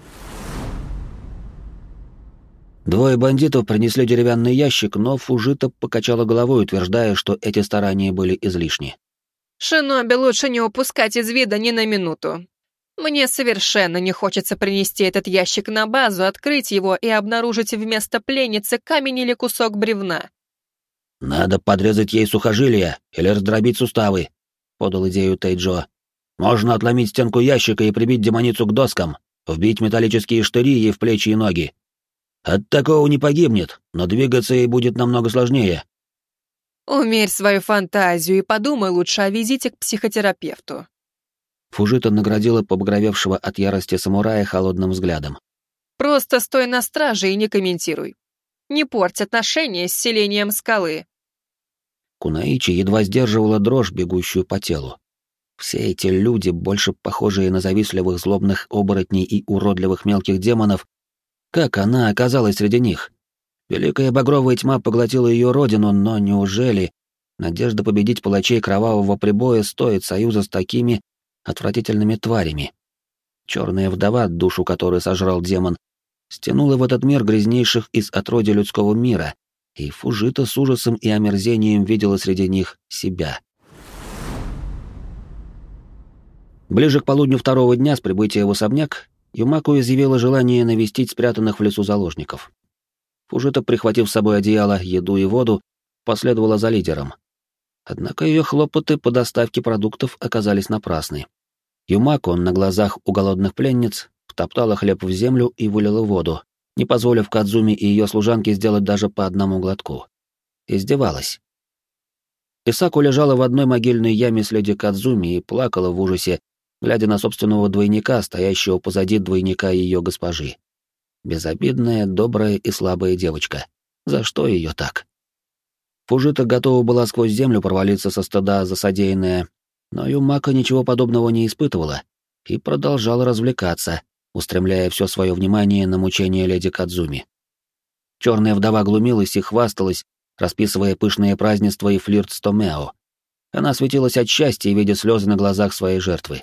Двое бандитов принесли деревянный ящик, но Фужита покачала головой, утверждая, что эти старания были излишни. «Шиноби лучше не упускать из вида ни на минуту. Мне совершенно не хочется принести этот ящик на базу, открыть его и обнаружить вместо пленницы камень или кусок бревна». «Надо подрезать ей сухожилия или раздробить суставы», — подал идею Тейджо. «Можно отломить стенку ящика и прибить демоницу к доскам, вбить металлические штыри ей в плечи и ноги. От такого не погибнет, но двигаться ей будет намного сложнее». «Умерь свою фантазию и подумай лучше о визите к психотерапевту». Фужита наградила побагровевшего от ярости самурая холодным взглядом. «Просто стой на страже и не комментируй. Не порть отношения с селением скалы». Кунаичи едва сдерживала дрожь, бегущую по телу. Все эти люди, больше похожие на завистливых злобных оборотней и уродливых мелких демонов, как она оказалась среди них? Великая багровая тьма поглотила ее родину, но неужели надежда победить палачей кровавого прибоя стоит союза с такими отвратительными тварями? Черная вдова, душу которой сожрал демон, стянула в этот мир грязнейших из отродья людского мира, и Фужита с ужасом и омерзением видела среди них себя. Ближе к полудню второго дня с прибытия в особняк Юмако изъявила желание навестить спрятанных в лесу заложников. Фужита, прихватив с собой одеяло, еду и воду, последовала за лидером. Однако ее хлопоты по доставке продуктов оказались напрасны. Юмако на глазах у голодных пленниц втоптала хлеб в землю и вылила воду, не позволив Кадзуми и ее служанке сделать даже по одному глотку. Издевалась. Исаку лежала в одной могильной яме с леди Кадзуми и плакала в ужасе, глядя на собственного двойника, стоящего позади двойника ее госпожи. Безобидная, добрая и слабая девочка. За что ее так? Фужита готова была сквозь землю провалиться со стыда за содеянное, но Юмако ничего подобного не испытывала и продолжала развлекаться, устремляя все свое внимание на мучения леди Кадзуми. Черная вдова глумилась и хвасталась, расписывая пышные празднества и флирт с Томео. Она светилась от счастья, видя слезы на глазах своей жертвы.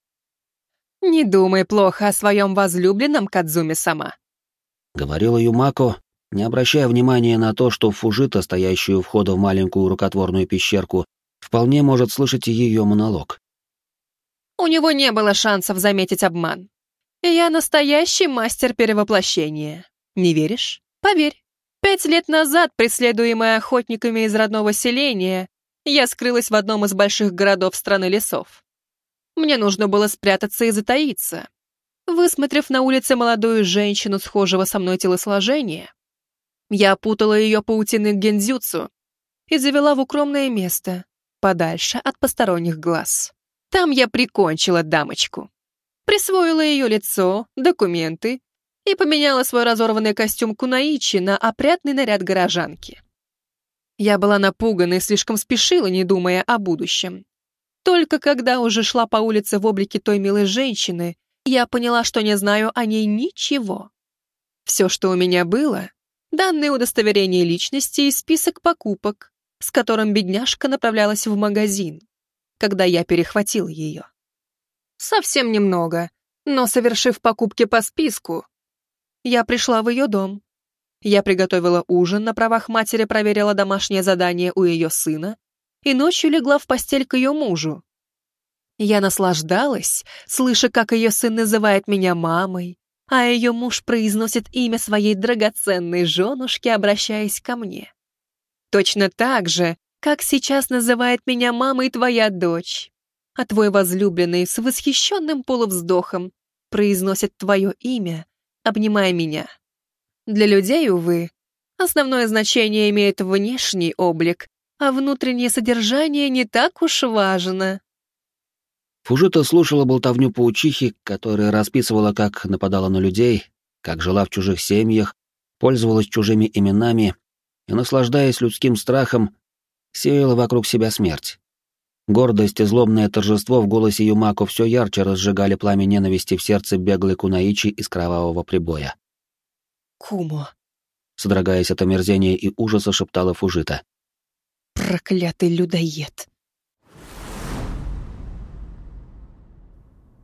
«Не думай плохо о своем возлюбленном, Кадзуми-сама», — говорила Юмако, не обращая внимания на то, что Фужита, стоящую у входа в маленькую рукотворную пещерку, вполне может слышать ее монолог. «У него не было шансов заметить обман. Я настоящий мастер перевоплощения. Не веришь? Поверь. 5 лет назад, преследуемая охотниками из родного селения, я скрылась в одном из больших городов страны лесов. Мне нужно было спрятаться и затаиться. Высмотрев на улице молодую женщину схожего со мной телосложения, я опутала ее паутиной гендзюцу и завела в укромное место, подальше от посторонних глаз. Там я прикончила дамочку. Присвоила ее лицо, документы и поменяла свой разорванный костюм кунаичи на опрятный наряд горожанки. Я была напугана и слишком спешила, не думая о будущем. Только когда уже шла по улице в облике той милой женщины, я поняла, что не знаю о ней ничего. Все, что у меня было, данные удостоверения личности и список покупок, с которым бедняжка направлялась в магазин, когда я перехватила ее. Совсем немного, но, совершив покупки по списку, я пришла в ее дом. Я приготовила ужин, на правах матери проверила домашнее задание у ее сына и ночью легла в постель к ее мужу. Я наслаждалась, слыша, как ее сын называет меня мамой, а ее муж произносит имя своей драгоценной женушки, обращаясь ко мне. Точно так же, как сейчас называет меня мамой твоя дочь, а твой возлюбленный с восхищенным полувздохом произносит твое имя, обнимая меня. Для людей, увы, основное значение имеет внешний облик, а внутреннее содержание не так уж важно. Фужита слушала болтовню паучихи, которая расписывала, как нападала на людей, как жила в чужих семьях, пользовалась чужими именами и, наслаждаясь людским страхом, сеяла вокруг себя смерть. Гордость и злобное торжество в голосе Юмако все ярче разжигали пламя ненависти в сердце беглой кунаичи из кровавого прибоя. «Кумо», — содрогаясь от омерзения и ужаса, шептала Фужита. «Проклятый людоед».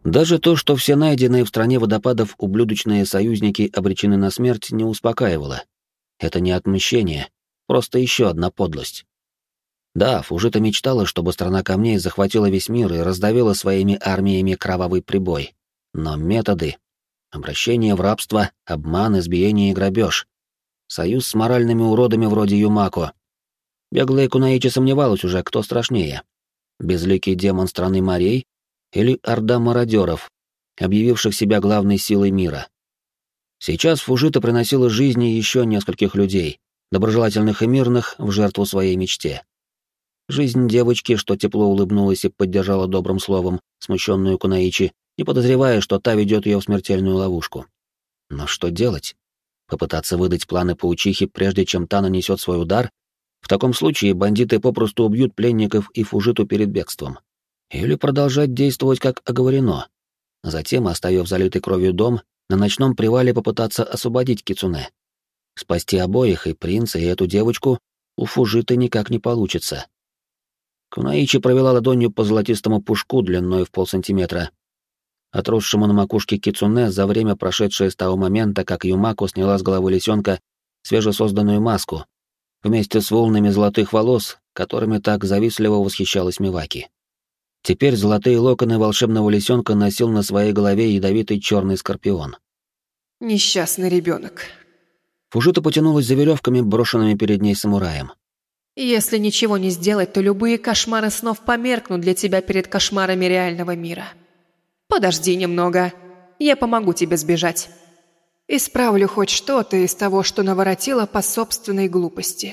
Даже то, что все найденные в стране водопадов ублюдочные союзники обречены на смерть, не успокаивало. Это не отмщение, просто еще одна подлость. Да, Фужита мечтала, чтобы страна камней захватила весь мир и раздавила своими армиями кровавый прибой. Но методы... Обращение в рабство, обман, избиение и грабеж. Союз с моральными уродами вроде Юмако. Беглая Кунаичи сомневалась уже, кто страшнее. Безликий демон страны морей или орда мародеров, объявивших себя главной силой мира. Сейчас Фужита приносила жизни еще нескольких людей, доброжелательных и мирных, в жертву своей мечте. Жизнь девочки, что тепло улыбнулась и поддержала добрым словом смущенную Кунаичи, не подозревая, что та ведет ее в смертельную ловушку. Но что делать? Попытаться выдать планы паучихи, прежде чем та нанесет свой удар? В таком случае бандиты попросту убьют пленников и Фужиту перед бегством. Или продолжать действовать, как оговорено. Затем, оставив залитый кровью дом, на ночном привале попытаться освободить Кицуне. Спасти обоих, и принца, и эту девочку, у Фужиты никак не получится. Кунаичи провела ладонью по золотистому пушку длиной в полсантиметра, отросшему на макушке Кицуне за время, прошедшее с того момента, как Юмако сняла с головы лисенка свежесозданную маску, вместе с волнами золотых волос, которыми так завистливо восхищалась Миваки. Теперь золотые локоны волшебного лисенка носил на своей голове ядовитый черный скорпион. Несчастный ребенок. Фужита потянулась за веревками, брошенными перед ней самураем. Если ничего не сделать, то любые кошмары снов померкнут для тебя перед кошмарами реального мира. Подожди немного, я помогу тебе сбежать. Исправлю хоть что-то из того, что наворотила по собственной глупости.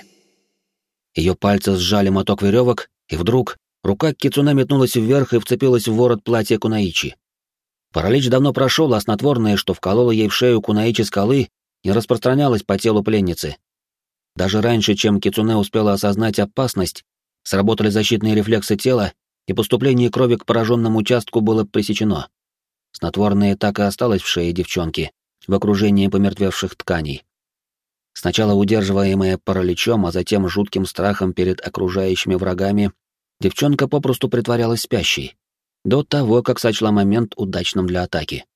Ее пальцы сжали моток веревок, и вдруг рука Кицуне метнулась вверх и вцепилась в ворот платья Кунаичи. Паралич давно прошел, а снотворное, что вкололо ей в шею Кунаичи скалы, не распространялось по телу пленницы. Даже раньше, чем Кицуне успела осознать опасность, сработали защитные рефлексы тела, и поступление крови к пораженному участку было пресечено. Снотворное так и осталось в шее девчонки, в окружении помертвевших тканей. Сначала удерживаемая параличом, а затем жутким страхом перед окружающими врагами, девчонка попросту притворялась спящей, до того, как сочла момент удачным для атаки.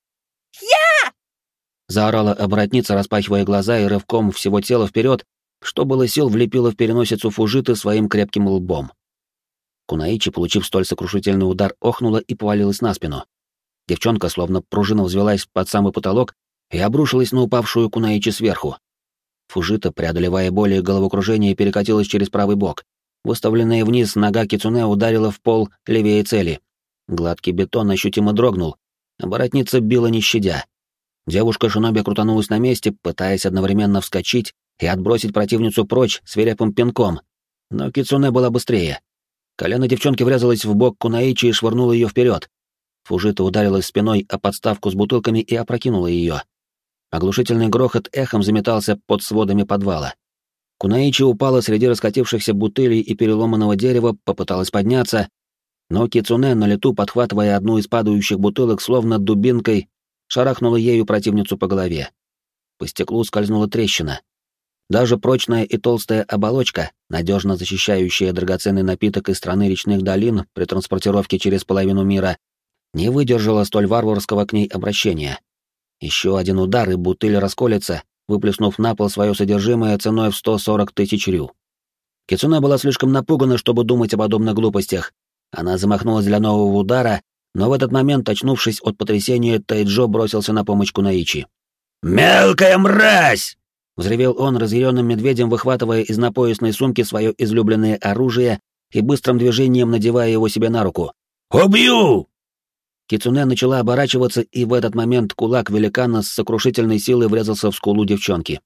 «Я!» — заорала оборотница, распахивая глаза и рывком всего тела вперед, что было сил, влепила в переносицу Фужиты своим крепким лбом. Кунаичи, получив столь сокрушительный удар, охнула и повалилась на спину. Девчонка, словно пружина, взвелась под самый потолок и обрушилась на упавшую Кунаичи сверху. Фужита, преодолевая боль и головокружение, перекатилась через правый бок. Выставленная вниз нога Кицуне ударила в пол левее цели. Гладкий бетон ощутимо дрогнул. Оборотница била не щадя. Девушка-шиноби крутанулась на месте, пытаясь одновременно вскочить и отбросить противницу прочь свирепым пинком. Но Кицуне была быстрее. Колено девчонки врезалось в бок Кунаичи и швырнуло ее вперед. Фужита ударилась спиной о подставку с бутылками и опрокинула ее. Оглушительный грохот эхом заметался под сводами подвала. Кунаичи упала среди раскатившихся бутылей и переломанного дерева, попыталась подняться, но Кицуне, на лету подхватывая одну из падающих бутылок, словно дубинкой, шарахнула ею противницу по голове. По стеклу скользнула трещина. Даже прочная и толстая оболочка, надежно защищающая драгоценный напиток из страны речных долин при транспортировке через половину мира, не выдержала столь варварского к ней обращения. Еще один удар, и бутыль расколется, выплеснув на пол свое содержимое ценой в 140 тысяч рю. Кицуне была слишком напугана, чтобы думать о подобных глупостях. Она замахнулась для нового удара, но в этот момент, очнувшись от потрясения, Тайджо бросился на помощь Кунаичи. «Мелкая мразь!» — взревел он, разъяренным медведем, выхватывая из напоясной сумки свое излюбленное оружие и быстрым движением надевая его себе на руку. «Убью!» Кицуне начала оборачиваться, и в этот момент кулак великана с сокрушительной силой врезался в скулу девчонки.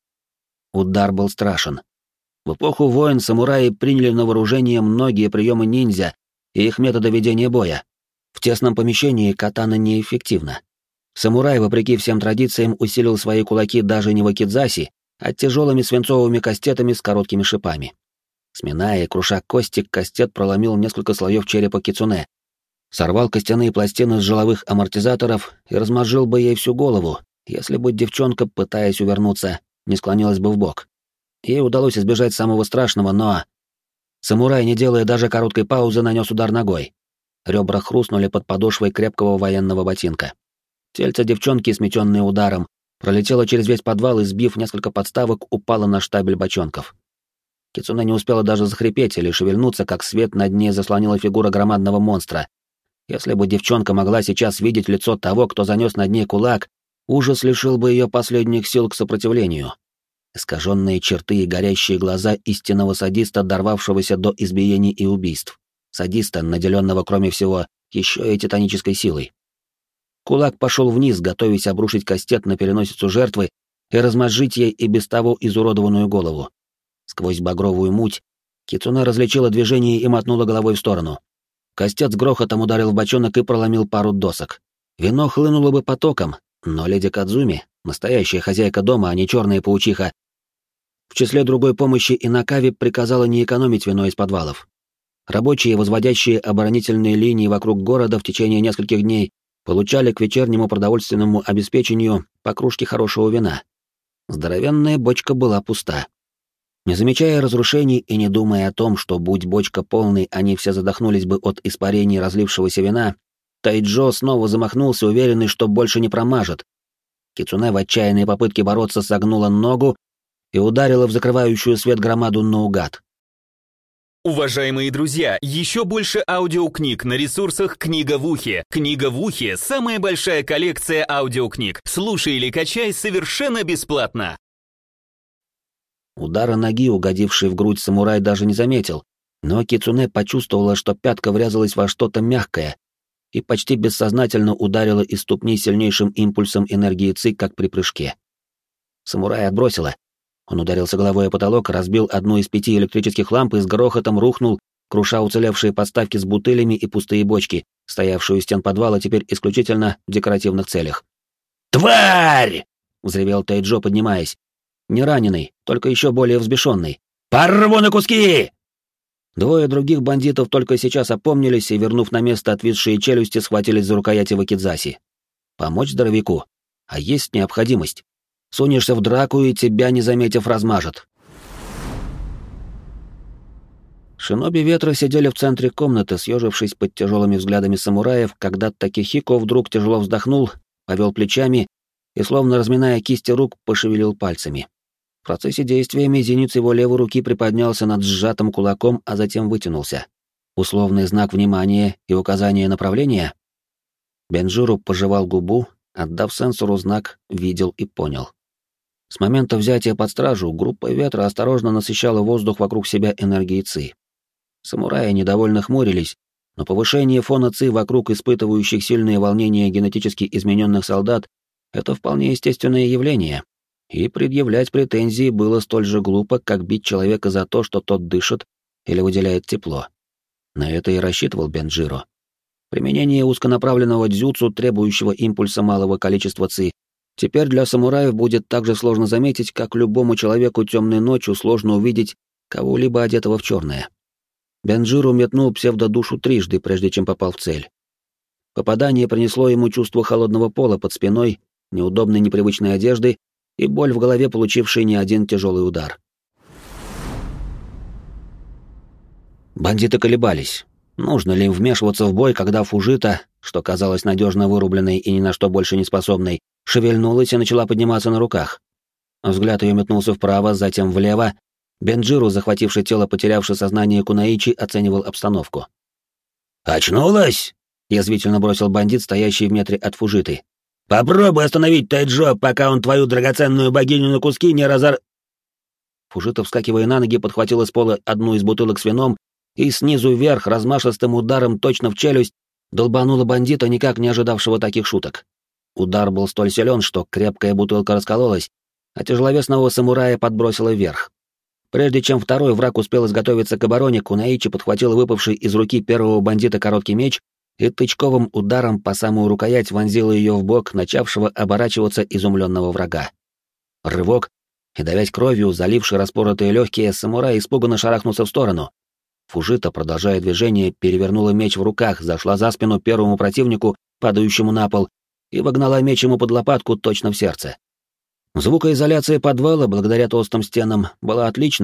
Удар был страшен. В эпоху войн самураи приняли на вооружение многие приемы ниндзя и их методы ведения боя. В тесном помещении катана неэффективна. Самурай, вопреки всем традициям, усилил свои кулаки даже не вакидзаси, а тяжелыми свинцовыми кастетами с короткими шипами. Сминая и круша кости, кастет проломил несколько слоев черепа Кицуне, сорвал костяные пластины с жиловых амортизаторов и размозжил бы ей всю голову, если бы девчонка, пытаясь увернуться, не склонилась бы вбок. Ей удалось избежать самого страшного, но... Самурай, не делая даже короткой паузы, нанес удар ногой. ребра хрустнули под подошвой крепкого военного ботинка. Тельце девчонки, сметенное ударом, пролетело через весь подвал и, сбив несколько подставок, упало на штабель бочонков. Кицуне не успела даже захрипеть или шевельнуться, как свет над ней заслонила фигура громадного монстра. Если бы девчонка могла сейчас видеть лицо того, кто занес над ней кулак, ужас лишил бы ее последних сил к сопротивлению. Искаженные черты и горящие глаза истинного садиста, дорвавшегося до избиений и убийств. Садиста, наделенного, кроме всего, еще и титанической силой. Кулак пошел вниз, готовясь обрушить кастет на переносицу жертвы и размозжить ей и без того изуродованную голову. Сквозь багровую муть Кицуне различила движение и мотнула головой в сторону. Кастет с грохотом ударил в бочонок и проломил пару досок. Вино хлынуло бы потоком, но леди Кадзуми, настоящая хозяйка дома, а не черная паучиха, в числе другой помощи Инакави приказала не экономить вино из подвалов. Рабочие, возводящие оборонительные линии вокруг города в течение нескольких дней, получали к вечернему продовольственному обеспечению по кружке хорошего вина. Здоровенная бочка была пуста. Не замечая разрушений и не думая о том, что, будь бочка полной, они все задохнулись бы от испарений разлившегося вина, Тайджо снова замахнулся, уверенный, что больше не промажет. Кицуне в отчаянной попытке бороться согнула ногу и ударила в закрывающую свет громаду наугад. Уважаемые друзья, еще больше аудиокниг на ресурсах «Книга в ухе». «Книга в ухе» — самая большая коллекция аудиокниг. Слушай или качай совершенно бесплатно. Удара ноги, угодивший в грудь самурай, даже не заметил, но Кицуне почувствовала, что пятка врезалась во что-то мягкое и почти бессознательно ударила из ступни сильнейшим импульсом энергии ци, как при прыжке. Самурай отбросила. Он ударился головой о потолок, разбил одну из 5 электрических ламп и с грохотом рухнул, круша уцелевшие подставки с бутылями и пустые бочки, стоявшие у стен подвала теперь исключительно в декоративных целях. «Тварь!» — взревел Тайджо, поднимаясь. Не раненый, только еще более взбешенный. «Порву на куски!» Двое других бандитов только сейчас опомнились и, вернув на место отвисшие челюсти, схватились за рукояти вакидзаси. Помочь здоровяку? А есть необходимость. Сунешься в драку, и тебя, не заметив, размажет. Шиноби ветра сидели в центре комнаты, съежившись под тяжелыми взглядами самураев, когда Такихико вдруг тяжело вздохнул, повел плечами и, словно разминая кисти рук, пошевелил пальцами. В процессе действия мизинец его левой руки приподнялся над сжатым кулаком, а затем вытянулся. Условный знак внимания и указание направления? Бенджиру пожевал губу, отдав сенсору знак «видел» и «понял». С момента взятия под стражу группа ветра осторожно насыщала воздух вокруг себя энергией ци. Самураи недовольно хмурились, но повышение фона ци вокруг испытывающих сильные волнения генетически измененных солдат — это вполне естественное явление, и предъявлять претензии было столь же глупо, как бить человека за то, что тот дышит или выделяет тепло. На это и рассчитывал Бенджиро. Применение узконаправленного дзюцу, требующего импульса малого количества ци, теперь для самураев будет так же сложно заметить, как любому человеку темной ночью сложно увидеть кого-либо одетого в черное. Бенджиро метнул псевдодушу трижды, прежде чем попал в цель. Попадание принесло ему чувство холодного пола под спиной, неудобной непривычной одежды и боль в голове, получившей не один тяжелый удар. Бандиты колебались. Нужно ли им вмешиваться в бой, когда Фужита, что казалось надежно вырубленной и ни на что больше не способной, шевельнулась и начала подниматься на руках? Взгляд ее метнулся вправо, затем влево. Бенджиру, захвативший тело, потерявший сознание Кунаичи, оценивал обстановку. «Очнулась?» — язвительно бросил бандит, стоящий в метре от Фужиты. «Попробуй остановить Тайджо, пока он твою драгоценную богиню на куски не разор...» Фужита, вскакивая на ноги, подхватила с пола одну из бутылок с вином и снизу вверх размашистым ударом точно в челюсть долбанула бандита, никак не ожидавшего таких шуток. Удар был столь силен, что крепкая бутылка раскололась, а тяжеловесного самурая подбросила вверх. Прежде чем второй враг успел изготовиться к обороне, Кунаичи подхватил выпавший из руки первого бандита короткий меч и тычковым ударом по самую рукоять вонзила ее в бок начавшего оборачиваться изумленного врага. Рывок, и, давясь кровью, заливший распоротые легкие, самурай испуганно шарахнулся в сторону. Фужита, продолжая движение, перевернула меч в руках, зашла за спину первому противнику, падающему на пол, и вогнала меч ему под лопатку точно в сердце. Звукоизоляция подвала, благодаря толстым стенам, была отличной,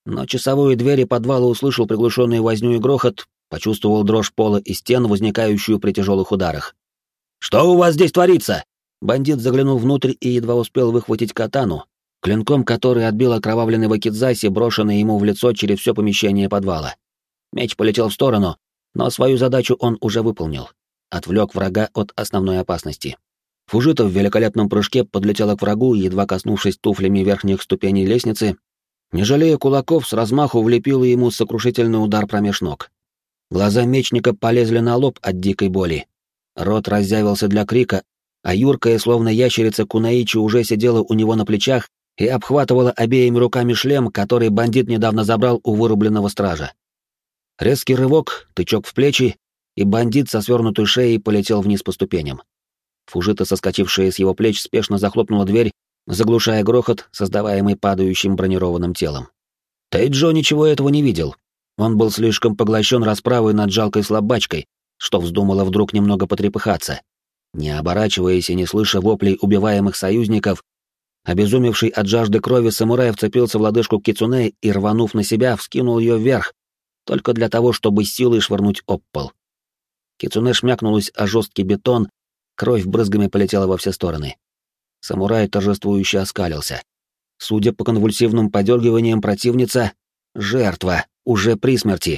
Но часовой двери подвала услышал приглушенную возню и грохот, почувствовал дрожь пола и стен, возникающую при тяжелых ударах. «Что у вас здесь творится?» Бандит заглянул внутрь и едва успел выхватить катану, клинком который отбил окровавленный вакидзаси, брошенный ему в лицо через все помещение подвала. Меч полетел в сторону, но свою задачу он уже выполнил. Отвлек врага от основной опасности. Фужита в великолепном прыжке подлетела к врагу, едва коснувшись туфлями верхних ступеней лестницы, не жалея кулаков, с размаху влепила ему сокрушительный удар промеж ног. Глаза мечника полезли на лоб от дикой боли. Рот разъявился для крика, а юркая, словно ящерица, Кунаичи уже сидела у него на плечах и обхватывала обеими руками шлем, который бандит недавно забрал у вырубленного стража. Резкий рывок, тычок в плечи, и бандит со свернутой шеей полетел вниз по ступеням. Фужита, соскочившая с его плеч, спешно захлопнула дверь, заглушая грохот, создаваемый падающим бронированным телом. Тайджо ничего этого не видел. Он был слишком поглощен расправой над жалкой слабачкой, что вздумало вдруг немного потрепыхаться. Не оборачиваясь и не слыша воплей убиваемых союзников, обезумевший от жажды крови самурай вцепился в лодыжку кицунэ и, рванув на себя, вскинул ее вверх, только для того, чтобы силой швырнуть об пол. Кицунэ шмякнулась о жесткий бетон, кровь брызгами полетела во все стороны. Самурай торжествующе оскалился. Судя по конвульсивным подергиваниям противница, жертва, уже при смерти.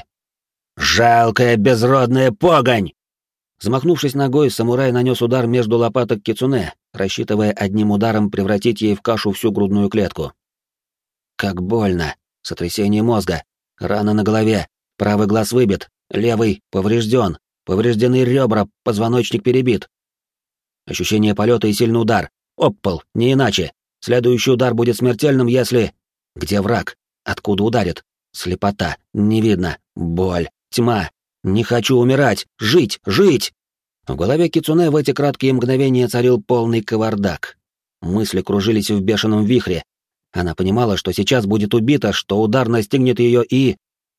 «Жалкая безродная погонь!» Замахнувшись ногой, самурай нанес удар между лопаток кицунэ, рассчитывая одним ударом превратить ей в кашу всю грудную клетку. Как больно! Сотрясение мозга, рана на голове, правый глаз выбит, левый поврежден, повреждены ребра, позвоночник перебит. Ощущение полета и сильный удар. Об пол, не иначе. Следующий удар будет смертельным, если... Где враг? Откуда ударит? Слепота, не видно. Боль, тьма. Не хочу умирать. Жить, жить! В голове кицунэ в эти краткие мгновения царил полный кавардак. Мысли кружились в бешеном вихре. Она понимала, что сейчас будет убита, что удар настигнет ее и...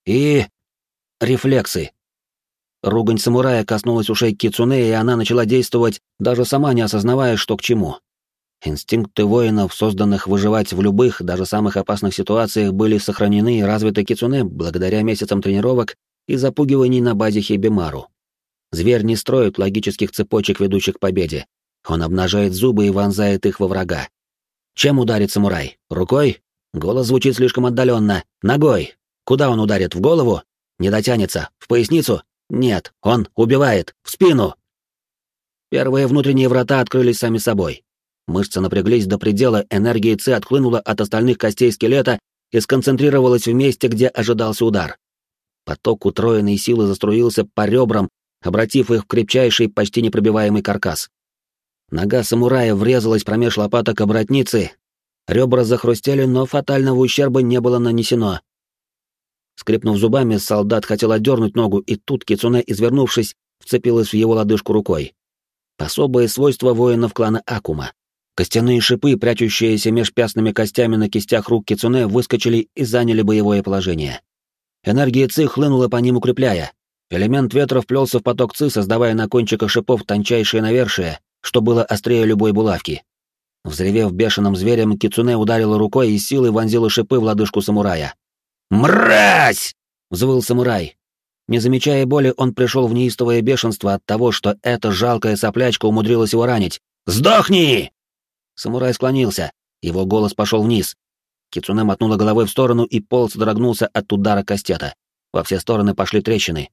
Рефлексы. Ругань самурая коснулась ушей кицунэ, и она начала действовать, даже сама не осознавая, что к чему. Инстинкты воинов, созданных выживать в любых, даже самых опасных ситуациях, были сохранены и развиты кицунэ благодаря месяцам тренировок и запугиваний на базе Хибимару. Зверь не строит логических цепочек, ведущих к победе. Он обнажает зубы и вонзает их во врага. Чем ударит самурай? Рукой? Голос звучит слишком отдаленно. Ногой? Куда он ударит? В голову? Не дотянется. В поясницу? Нет, он убивает. В спину. Первые внутренние врата открылись сами собой. Мышцы напряглись до предела, энергия ци отхлынула от остальных костей скелета и сконцентрировалась в месте, где ожидался удар. Поток утроенной силы заструился по ребрам, обратив их в крепчайший, почти непробиваемый каркас. Нога самурая врезалась промеж лопаток оборотницы, ребра захрустели, но фатального ущерба не было нанесено. Скрипнув зубами, солдат хотел отдернуть ногу, и тут кицунэ, извернувшись, вцепилась в его лодыжку рукой. Особое свойство воинов клана Акума. Костяные шипы, прячущиеся меж пястными костями на кистях рук кицунэ, выскочили и заняли боевое положение. Энергия ци хлынула по ним, укрепляя. Элемент ветра вплелся в поток ци, создавая на кончиках шипов тончайшее навершие, что было острее любой булавки. Взревев бешеным зверем, кицунэ ударила рукой и силой вонзила шипы в лодыжку самурая. «Мразь!» — взвыл самурай. Не замечая боли, он пришел в неистовое бешенство от того, что эта жалкая соплячка умудрилась его ранить. «Сдохни!» Самурай склонился, его голос пошел вниз. Кицунэ мотнула головой в сторону, и пол содрогнулся от удара кастета. Во все стороны пошли трещины.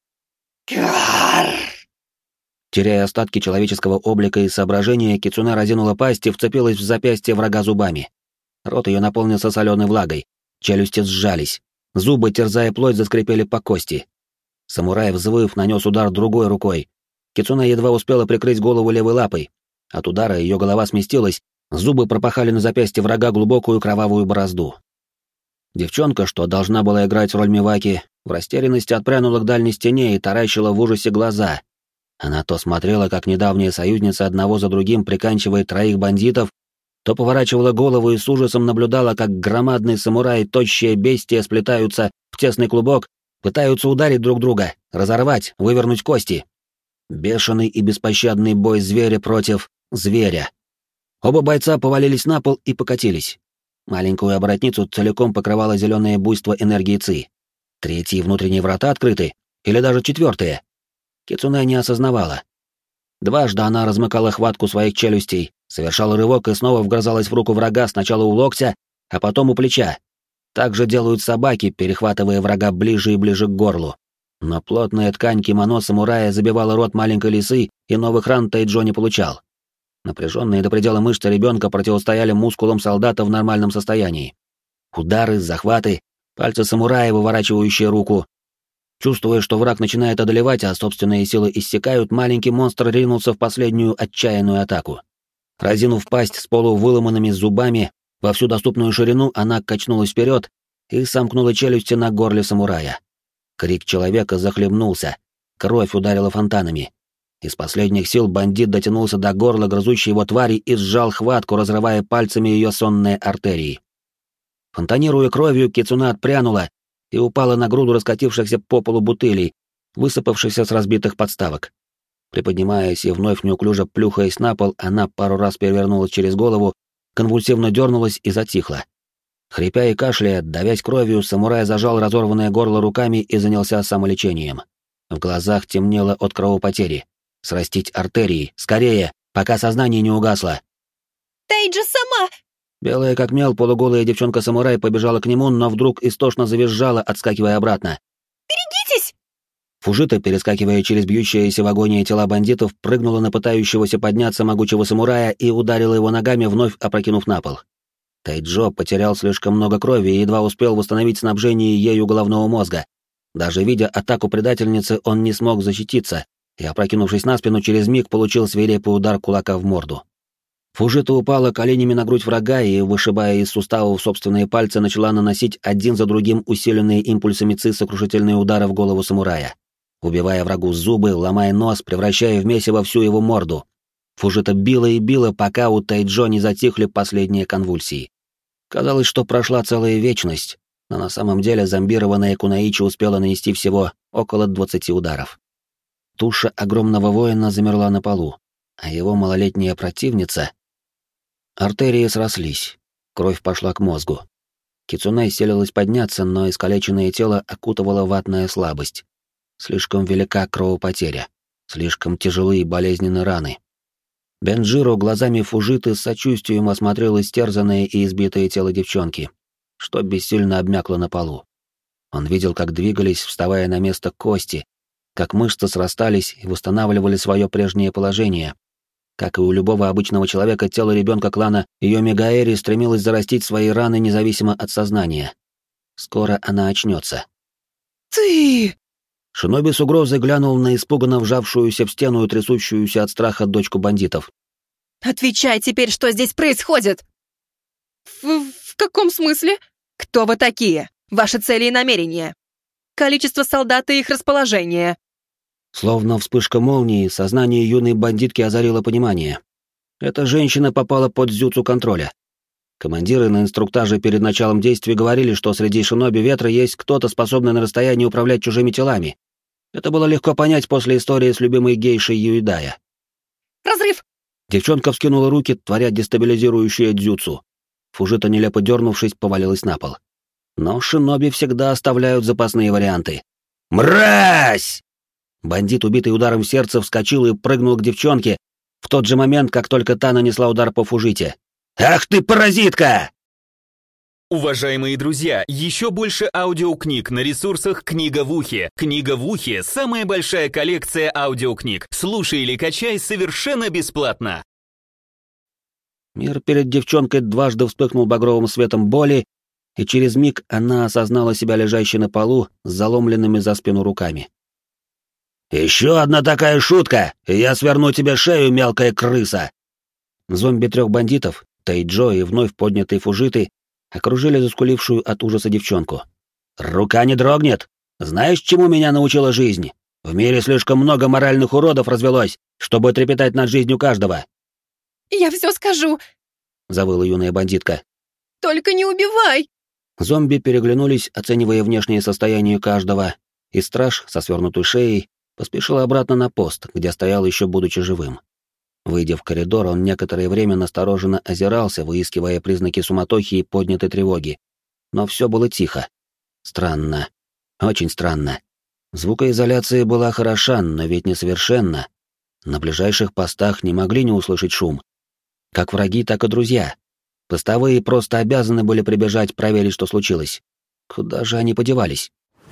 Теряя остатки человеческого облика и соображения, кицунэ разинула пасть и вцепилась в запястье врага зубами. Рот ее наполнился соленой влагой, челюсти сжались, зубы, терзая плоть, заскрипели по кости. Самурай, взвыв, нанес удар другой рукой. Кицунэ едва успела прикрыть голову левой лапой. От удара ее голова сместилась, зубы пропахали на запястье врага глубокую кровавую борозду. Девчонка, что должна была играть роль Миваки, в растерянности отпрянула к дальней стене и таращила в ужасе глаза. Она то смотрела, как недавняя союзница одного за другим приканчивает троих бандитов, то поворачивала голову и с ужасом наблюдала, как громадный самурай и тощее бестия сплетаются в тесный клубок, пытаются ударить друг друга, разорвать, вывернуть кости. Бешеный и беспощадный бой зверя против зверя. Оба бойца повалились на пол и покатились. Маленькую оборотницу целиком покрывало зеленое буйство энергии Ци. Третьи внутренние врата открыты? Или даже четвертые? Кицунэ не осознавала. Дважды она размыкала хватку своих челюстей, совершала рывок и снова вгрызалась в руку врага сначала у локтя, а потом у плеча. Так же делают собаки, перехватывая врага ближе и ближе к горлу. Но плотная ткань кимоно самурая забивала рот маленькой лисы, и новых ран Тайджо не получал. Напряженные до предела мышцы ребенка противостояли мускулам солдата в нормальном состоянии. Удары, захваты, пальцы самурая, выворачивающие руку. Чувствуя, что враг начинает одолевать, а собственные силы иссякают, маленький монстр ринулся в последнюю отчаянную атаку. Разинув пасть с полувыломанными зубами, во всю доступную ширину она качнулась вперед и сомкнула челюсти на горле самурая. Крик человека захлебнулся, кровь ударила фонтанами. Из последних сил бандит дотянулся до горла грызущей его твари и сжал хватку, разрывая пальцами ее сонные артерии. Фонтанируя кровью, Кицунэ отпрянула и упала на груду раскатившихся по полу бутылей, высыпавшихся с разбитых подставок. Приподнимаясь и вновь неуклюже плюхаясь на пол, она пару раз перевернулась через голову, конвульсивно дернулась и затихла. Хрипя и кашляя, давясь кровью, самурай зажал разорванное горло руками и занялся самолечением. В глазах темнело от кровопотери. Срастить артерии, скорее, пока сознание не угасло. Тайджо сама! Белая как мел полуголая девчонка-самурай побежала к нему, но вдруг истошно завизжала, отскакивая обратно. «Берегитесь!» Фужита, перескакивая через бьющиеся в агонии тела бандитов, прыгнула на пытающегося подняться могучего самурая и ударила его ногами, вновь опрокинув на пол. Тайджо потерял слишком много крови и едва успел восстановить снабжение ею головного мозга. Даже видя атаку предательницы, он не смог защититься, и, опрокинувшись на спину, через миг получил свирепый удар кулака в морду. Фужита упала коленями на грудь врага и, вышибая из суставов собственные пальцы, начала наносить один за другим усиленные импульсами ци сокрушительные удары в голову самурая, убивая врагу зубы, ломая нос, превращая в месиво всю его морду. Фужита била и била, пока у Тайджо не затихли последние конвульсии. Казалось, что прошла целая вечность, но на самом деле зомбированная Кунаичи успела нанести всего около 20 ударов. Туша огромного воина замерла на полу, а его малолетняя противница... Артерии срослись, кровь пошла к мозгу. Кицунэ силилась подняться, но искалеченное тело окутывала ватная слабость. Слишком велика кровопотеря, слишком тяжелые и болезненные раны. Бенджиро глазами Фужиты с сочувствием осмотрел истерзанное и избитое тело девчонки, что бессильно обмякло на полу. Он видел, как двигались, вставая на место кости, как мышцы срастались и восстанавливали свое прежнее положение. Как и у любого обычного человека, тело ребенка клана Йомигаэри стремилось зарастить свои раны независимо от сознания. Скоро она очнется. «Ты!» Шиноби с угрозой глянул на испуганно вжавшуюся в стену и трясущуюся от страха дочку бандитов. «Отвечай теперь, что здесь происходит!» В каком смысле? «Кто вы такие? Ваши цели и намерения? Количество солдат и их расположение?» Словно вспышка молнии, сознание юной бандитки озарило понимание. Эта женщина попала под дзюцу контроля. Командиры на инструктаже перед началом действий говорили, что среди шиноби ветра есть кто-то, способный на расстоянии управлять чужими телами. Это было легко понять после истории с любимой гейшей Юидая. «Разрыв!» Девчонка вскинула руки, творя дестабилизирующее дзюцу. Фужита, нелепо дернувшись, повалилась на пол. Но шиноби всегда оставляют запасные варианты. «Мразь!» Бандит, убитый ударом в сердце, вскочил и прыгнул к девчонке в тот же момент, как только та нанесла удар по Фужите. «Ах ты, паразитка!» Уважаемые друзья, еще больше аудиокниг на ресурсах «Книга в ухе». «Книга в ухе» — самая большая коллекция аудиокниг. Слушай или качай совершенно бесплатно. Мир перед девчонкой дважды вспыхнул багровым светом боли, и через миг она осознала себя лежащей на полу с заломленными за спину руками. «Еще одна такая шутка, и я сверну тебе шею, мелкая крыса!» Зомби 3 бандитов, Тайджо и вновь поднятый Фужиты, окружили заскулившую от ужаса девчонку. «Рука не дрогнет! Знаешь, чему меня научила жизнь? В мире слишком много моральных уродов развелось, чтобы трепетать над жизнью каждого!» «Я все скажу!» — завыла юная бандитка. «Только не убивай!» Зомби переглянулись, оценивая внешнее состояние каждого, и страж со свернутой шеей поспешил обратно на пост, где стоял еще будучи живым. Выйдя в коридор, он некоторое время настороженно озирался, выискивая признаки суматохи и поднятой тревоги. Но все было тихо. Странно. Очень странно. Звукоизоляция была хороша, но ведь несовершенна. На ближайших постах не могли не услышать шум. Как враги, так и друзья. Постовые просто обязаны были прибежать проверить, что случилось. Куда же они подевались?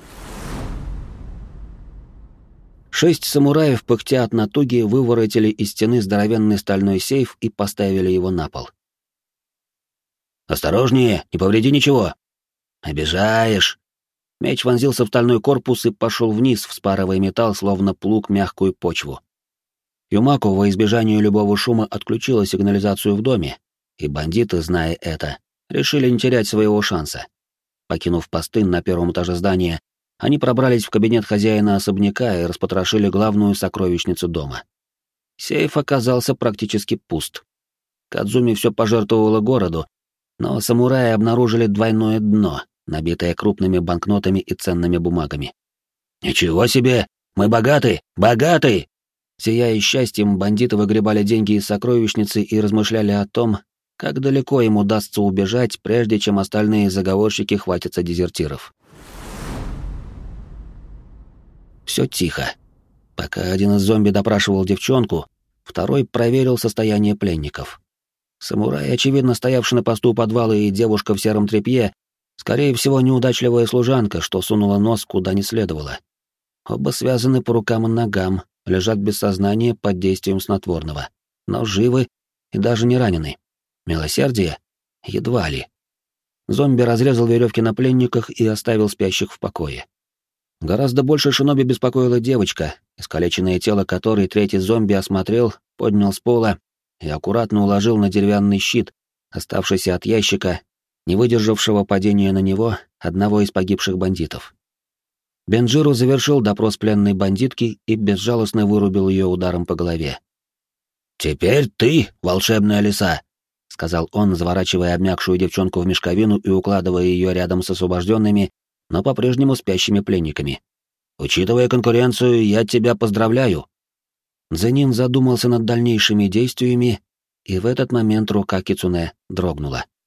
6 самураев, пыхтя от натуги, выворотили из стены здоровенный стальной сейф и поставили его на пол. «Осторожнее, не повреди ничего!» «Обижаешь!» Меч вонзился в стальной корпус и пошел вниз, вспарывая металл, словно плуг мягкую почву. Юмако во избежание любого шума отключила сигнализацию в доме, и бандиты, зная это, решили не терять своего шанса. Покинув посты на первом этаже здания, они пробрались в кабинет хозяина особняка и распотрошили главную сокровищницу дома. Сейф оказался практически пуст. Кадзуми все пожертвовала городу, но самураи обнаружили двойное дно, набитое крупными банкнотами и ценными бумагами. «Ничего себе! Мы богаты! Богаты!» Сияя счастьем, бандиты выгребали деньги из сокровищницы и размышляли о том, как далеко им удастся убежать, прежде чем остальные заговорщики хватятся дезертиров. Все тихо. Пока один из зомби допрашивал девчонку, второй проверил состояние пленников. Самурай, очевидно стоявший на посту подвала, и девушка в сером тряпье, скорее всего, неудачливая служанка, что сунула нос куда не следовало. Оба связаны по рукам и ногам, лежат без сознания под действием снотворного, но живы и даже не ранены. Милосердие? Едва ли. Зомби разрезал веревки на пленниках и оставил спящих в покое. Гораздо больше шиноби беспокоила девочка, искалеченное тело которой третий зомби осмотрел, поднял с пола и аккуратно уложил на деревянный щит, оставшийся от ящика, не выдержавшего падения на него одного из погибших бандитов. Бенджиру завершил допрос пленной бандитки и безжалостно вырубил ее ударом по голове. «Теперь ты, волшебная лиса!» — сказал он, заворачивая обмякшую девчонку в мешковину и укладывая ее рядом с освобожденными, но по-прежнему спящими пленниками. «Учитывая конкуренцию, я тебя поздравляю!» Дзенин задумался над дальнейшими действиями, и в этот момент рука Кицуне дрогнула.